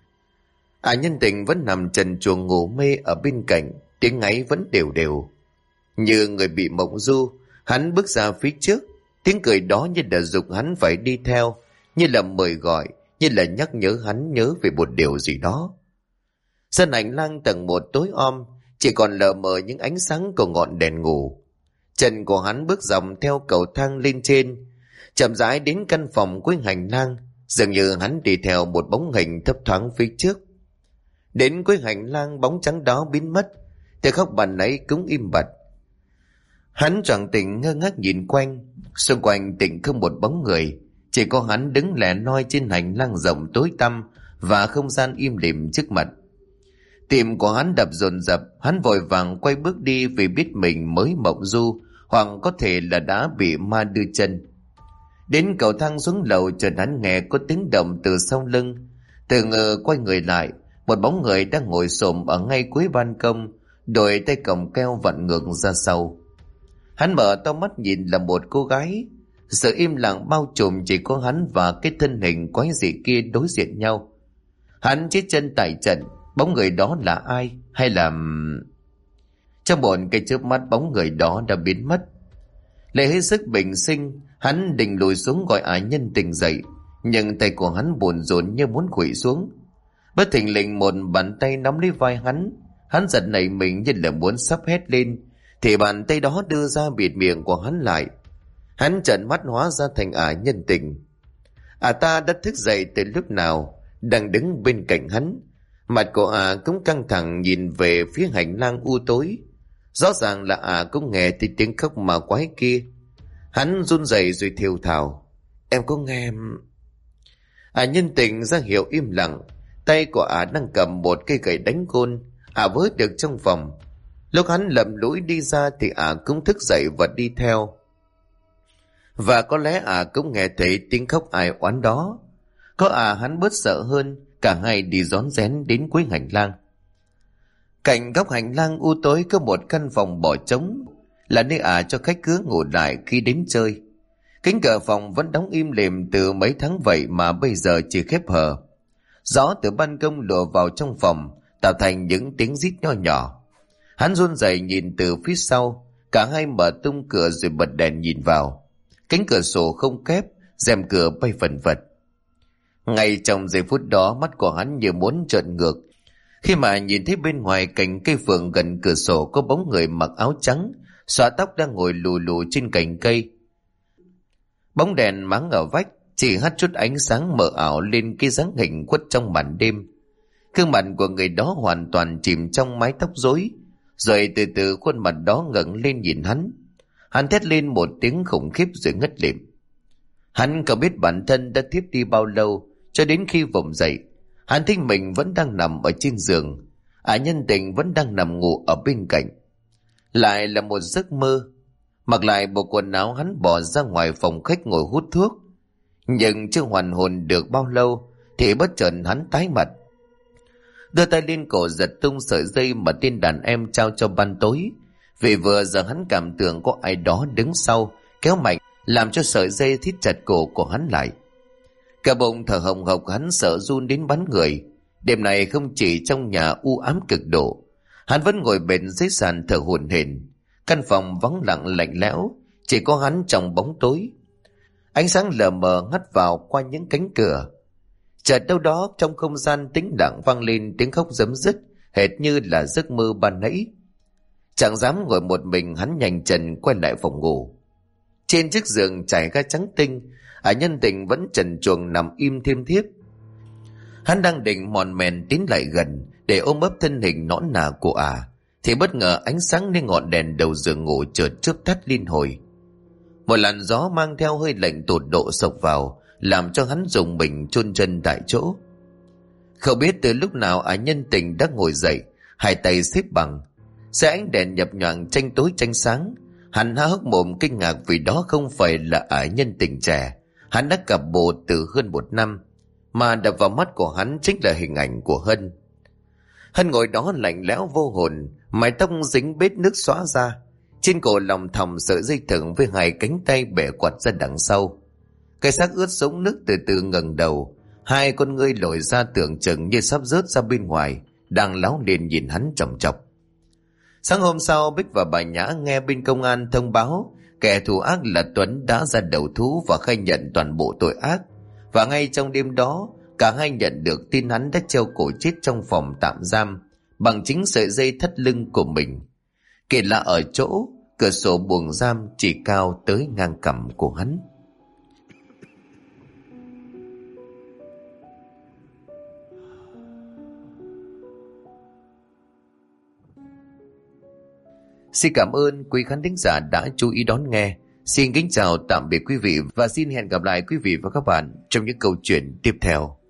Ả nhân tình vẫn nằm trần truồng ngủ mê ở bên cạnh, tiếng ngáy vẫn đều đều. Như người bị mộng du, hắn bước ra phía trước, tiếng cười đó như là giục hắn phải đi theo, như là mời gọi, như là nhắc nhớ hắn nhớ về một điều gì đó. Sân hành lang tầng 1 tối om, chỉ còn lờ mờ những ánh sáng của ngọn đèn ngủ. Chân của hắn bước dọc theo cầu thang lên trên, chậm rãi đến căn phòng cuối hành lang, dường như hắn đi theo một bóng hình thấp thoáng phía trước. Đến cuối hành lang, bóng trắng đó biến mất, tiếng khóc bàn nãy cũng im bặt. Hắn choàng tỉnh ngơ ngác nhìn quanh. Xung quanh tỉnh không một bóng người, chỉ có hắn đứng lẻ loi trên hành lang rộng tối tăm và không gian im lìm trước mặt. Tim của hắn đập dồn dập, hắn vội vàng quay bước đi vì biết mình mới mộng du, hoặc có thể là đã bị ma đưa chân. Đến cầu thang xuống lầu, chợt hắn nghe có tiếng động từ sau lưng. Từ ngờ quay người lại, một bóng người đang ngồi xổm ở ngay cuối ban công, đôi tay còng keo vặn ngược ra sau. Hắn mở to mắt nhìn là một cô gái. Sự im lặng bao trùm, chỉ có hắn và cái thân hình quái dị kia đối diện nhau. Hắn chết chân tại trận. Bóng người đó là ai? Hay là... Trong một cái chớp mắt, bóng người đó đã biến mất. Lệ hết sức bình sinh, hắn định lùi xuống gọi ả nhân tình dậy, nhưng tay của hắn buồn rộn như muốn khuỵu xuống. Bất thình lình một bàn tay nắm lấy vai hắn. Hắn giật nảy mình như là muốn sắp hét lên, thì bàn tay đó đưa ra bịt miệng của hắn lại. Hắn trợn mắt hóa ra thành ả nhân tình. Ả ta đã thức dậy từ lúc nào, đang đứng bên cạnh hắn. Mặt của ả cũng căng thẳng nhìn về phía hành lang u tối. Rõ ràng là ả cũng nghe thấy tiếng khóc ma quái kia. Hắn run rẩy rồi thều thào: "Em có nghe em?" Ả nhân tình ra hiệu im lặng. Tay của ả đang cầm một cây gậy đánh gôn. Ả vớt được trong phòng. Lúc hắn lầm lũi đi ra thì ả cũng thức dậy và đi theo. Và có lẽ ả cũng nghe thấy tiếng khóc ai oán đó. Có ả hắn bớt sợ hơn. Cả hai đi rón rén đến cuối hành lang. Cạnh góc hành lang u tối có một căn phòng bỏ trống, là nơi ả cho khách cứ ngủ lại khi đến chơi. Cánh cửa phòng vẫn đóng im lìm từ mấy tháng vậy mà bây giờ chỉ khép hờ. Gió từ ban công lùa vào trong phòng, tạo thành những tiếng rít nho nhỏ. Hắn run rẩy nhìn từ phía sau. Cả hai mở tung cửa rồi bật đèn nhìn vào. Cánh cửa sổ không khép, rèm cửa bay phần phật. Ngay trong giây phút đó, mắt của hắn như muốn trợn ngược khi mà nhìn thấy bên ngoài cành cây phượng gần cửa sổ có bóng người mặc áo trắng, xõa tóc đang ngồi lù lù trên cành cây. Bóng đèn máng ở vách chỉ hắt chút ánh sáng mờ ảo lên cái dáng hình khuất trong màn đêm. Gương mặt của người đó hoàn toàn chìm trong mái tóc rối, rồi từ từ khuôn mặt đó ngẩng lên nhìn hắn. Hắn thét lên một tiếng khủng khiếp rồi ngất lịm. Hắn không biết bản thân đã thiếp đi bao lâu, cho đến khi vùng dậy, hắn thấy mình vẫn đang nằm ở trên giường. Nhân tình vẫn đang nằm ngủ ở bên cạnh. Lại là một giấc mơ. Mặc lại bộ quần áo, hắn bỏ ra ngoài phòng khách ngồi hút thuốc. Nhưng chưa hoàn hồn được bao lâu thì bất chợt hắn tái mặt. Đưa tay lên cổ giật tung sợi dây mà tên đàn em trao cho ban tối. Vì vừa giờ hắn cảm tưởng có ai đó đứng sau kéo mạnh, làm cho sợi dây thít chặt cổ của hắn lại. Cả bụng thở hồng hộc, hắn sợ run đến bắn người. Đêm này không chỉ trong nhà u ám cực độ, hắn vẫn ngồi bệt dưới sàn thở hổn hển. Căn phòng vắng lặng lạnh lẽo, chỉ có hắn trong bóng tối. Ánh sáng lờ mờ hắt vào qua những cánh cửa. Chợt đâu đó trong không gian tĩnh lặng vang lên tiếng khóc rấm rứt, hệt như là giấc mơ ban nãy. Chẳng dám ngồi một mình, hắn nhanh chân quay lại phòng ngủ. Trên chiếc giường trải ga trắng tinh, nhân tình vẫn trần truồng nằm im thiêm thiếp. Hắn đang định mòn mèn tiến lại gần để ôm ấp thân hình nõn nà của thì bất ngờ ánh sáng lên ngọn đèn đầu giường ngủ chợt chớp tắt liên hồi. Một làn gió mang theo hơi lạnh tột độ sộc vào, làm cho hắn rùng mình chôn chân tại chỗ. Không biết từ lúc nào nhân tình đã ngồi dậy, hai tay xếp bằng. Xe ánh đèn nhập nhoạng tranh tối tranh sáng. Hắn há hốc mồm kinh ngạc vì đó không phải là nhân tình trẻ hắn đã gặp bộ từ hơn một năm, mà đập vào mắt của hắn chính là hình ảnh của Hân. Hân ngồi đó lạnh lẽo vô hồn, mái tóc dính bết nước xõa ra, trên cổ lòng thòng sợi dây thừng với hai cánh tay bẻ quạt ra đằng sau. Cái xác ướt sũng nước từ từ ngẩng đầu, hai con ngươi lồi ra tưởng chừng như sắp rớt ra bên ngoài, đang láo lên nhìn hắn chòng chọc. Sáng hôm sau, Bích và bà Nhã nghe bên công an thông báo kẻ thù ác là Tuấn đã ra đầu thú và khai nhận toàn bộ tội ác. Và ngay trong đêm đó, cả hai nhận được tin hắn đã treo cổ chết trong phòng tạm giam bằng chính sợi dây thắt lưng của mình. Kể là ở chỗ cửa sổ buồng giam chỉ cao tới ngang cằm của hắn. Xin cảm ơn quý khán thính giả đã chú ý đón nghe. Xin kính chào tạm biệt quý vị và xin hẹn gặp lại quý vị và các bạn trong những câu chuyện tiếp theo.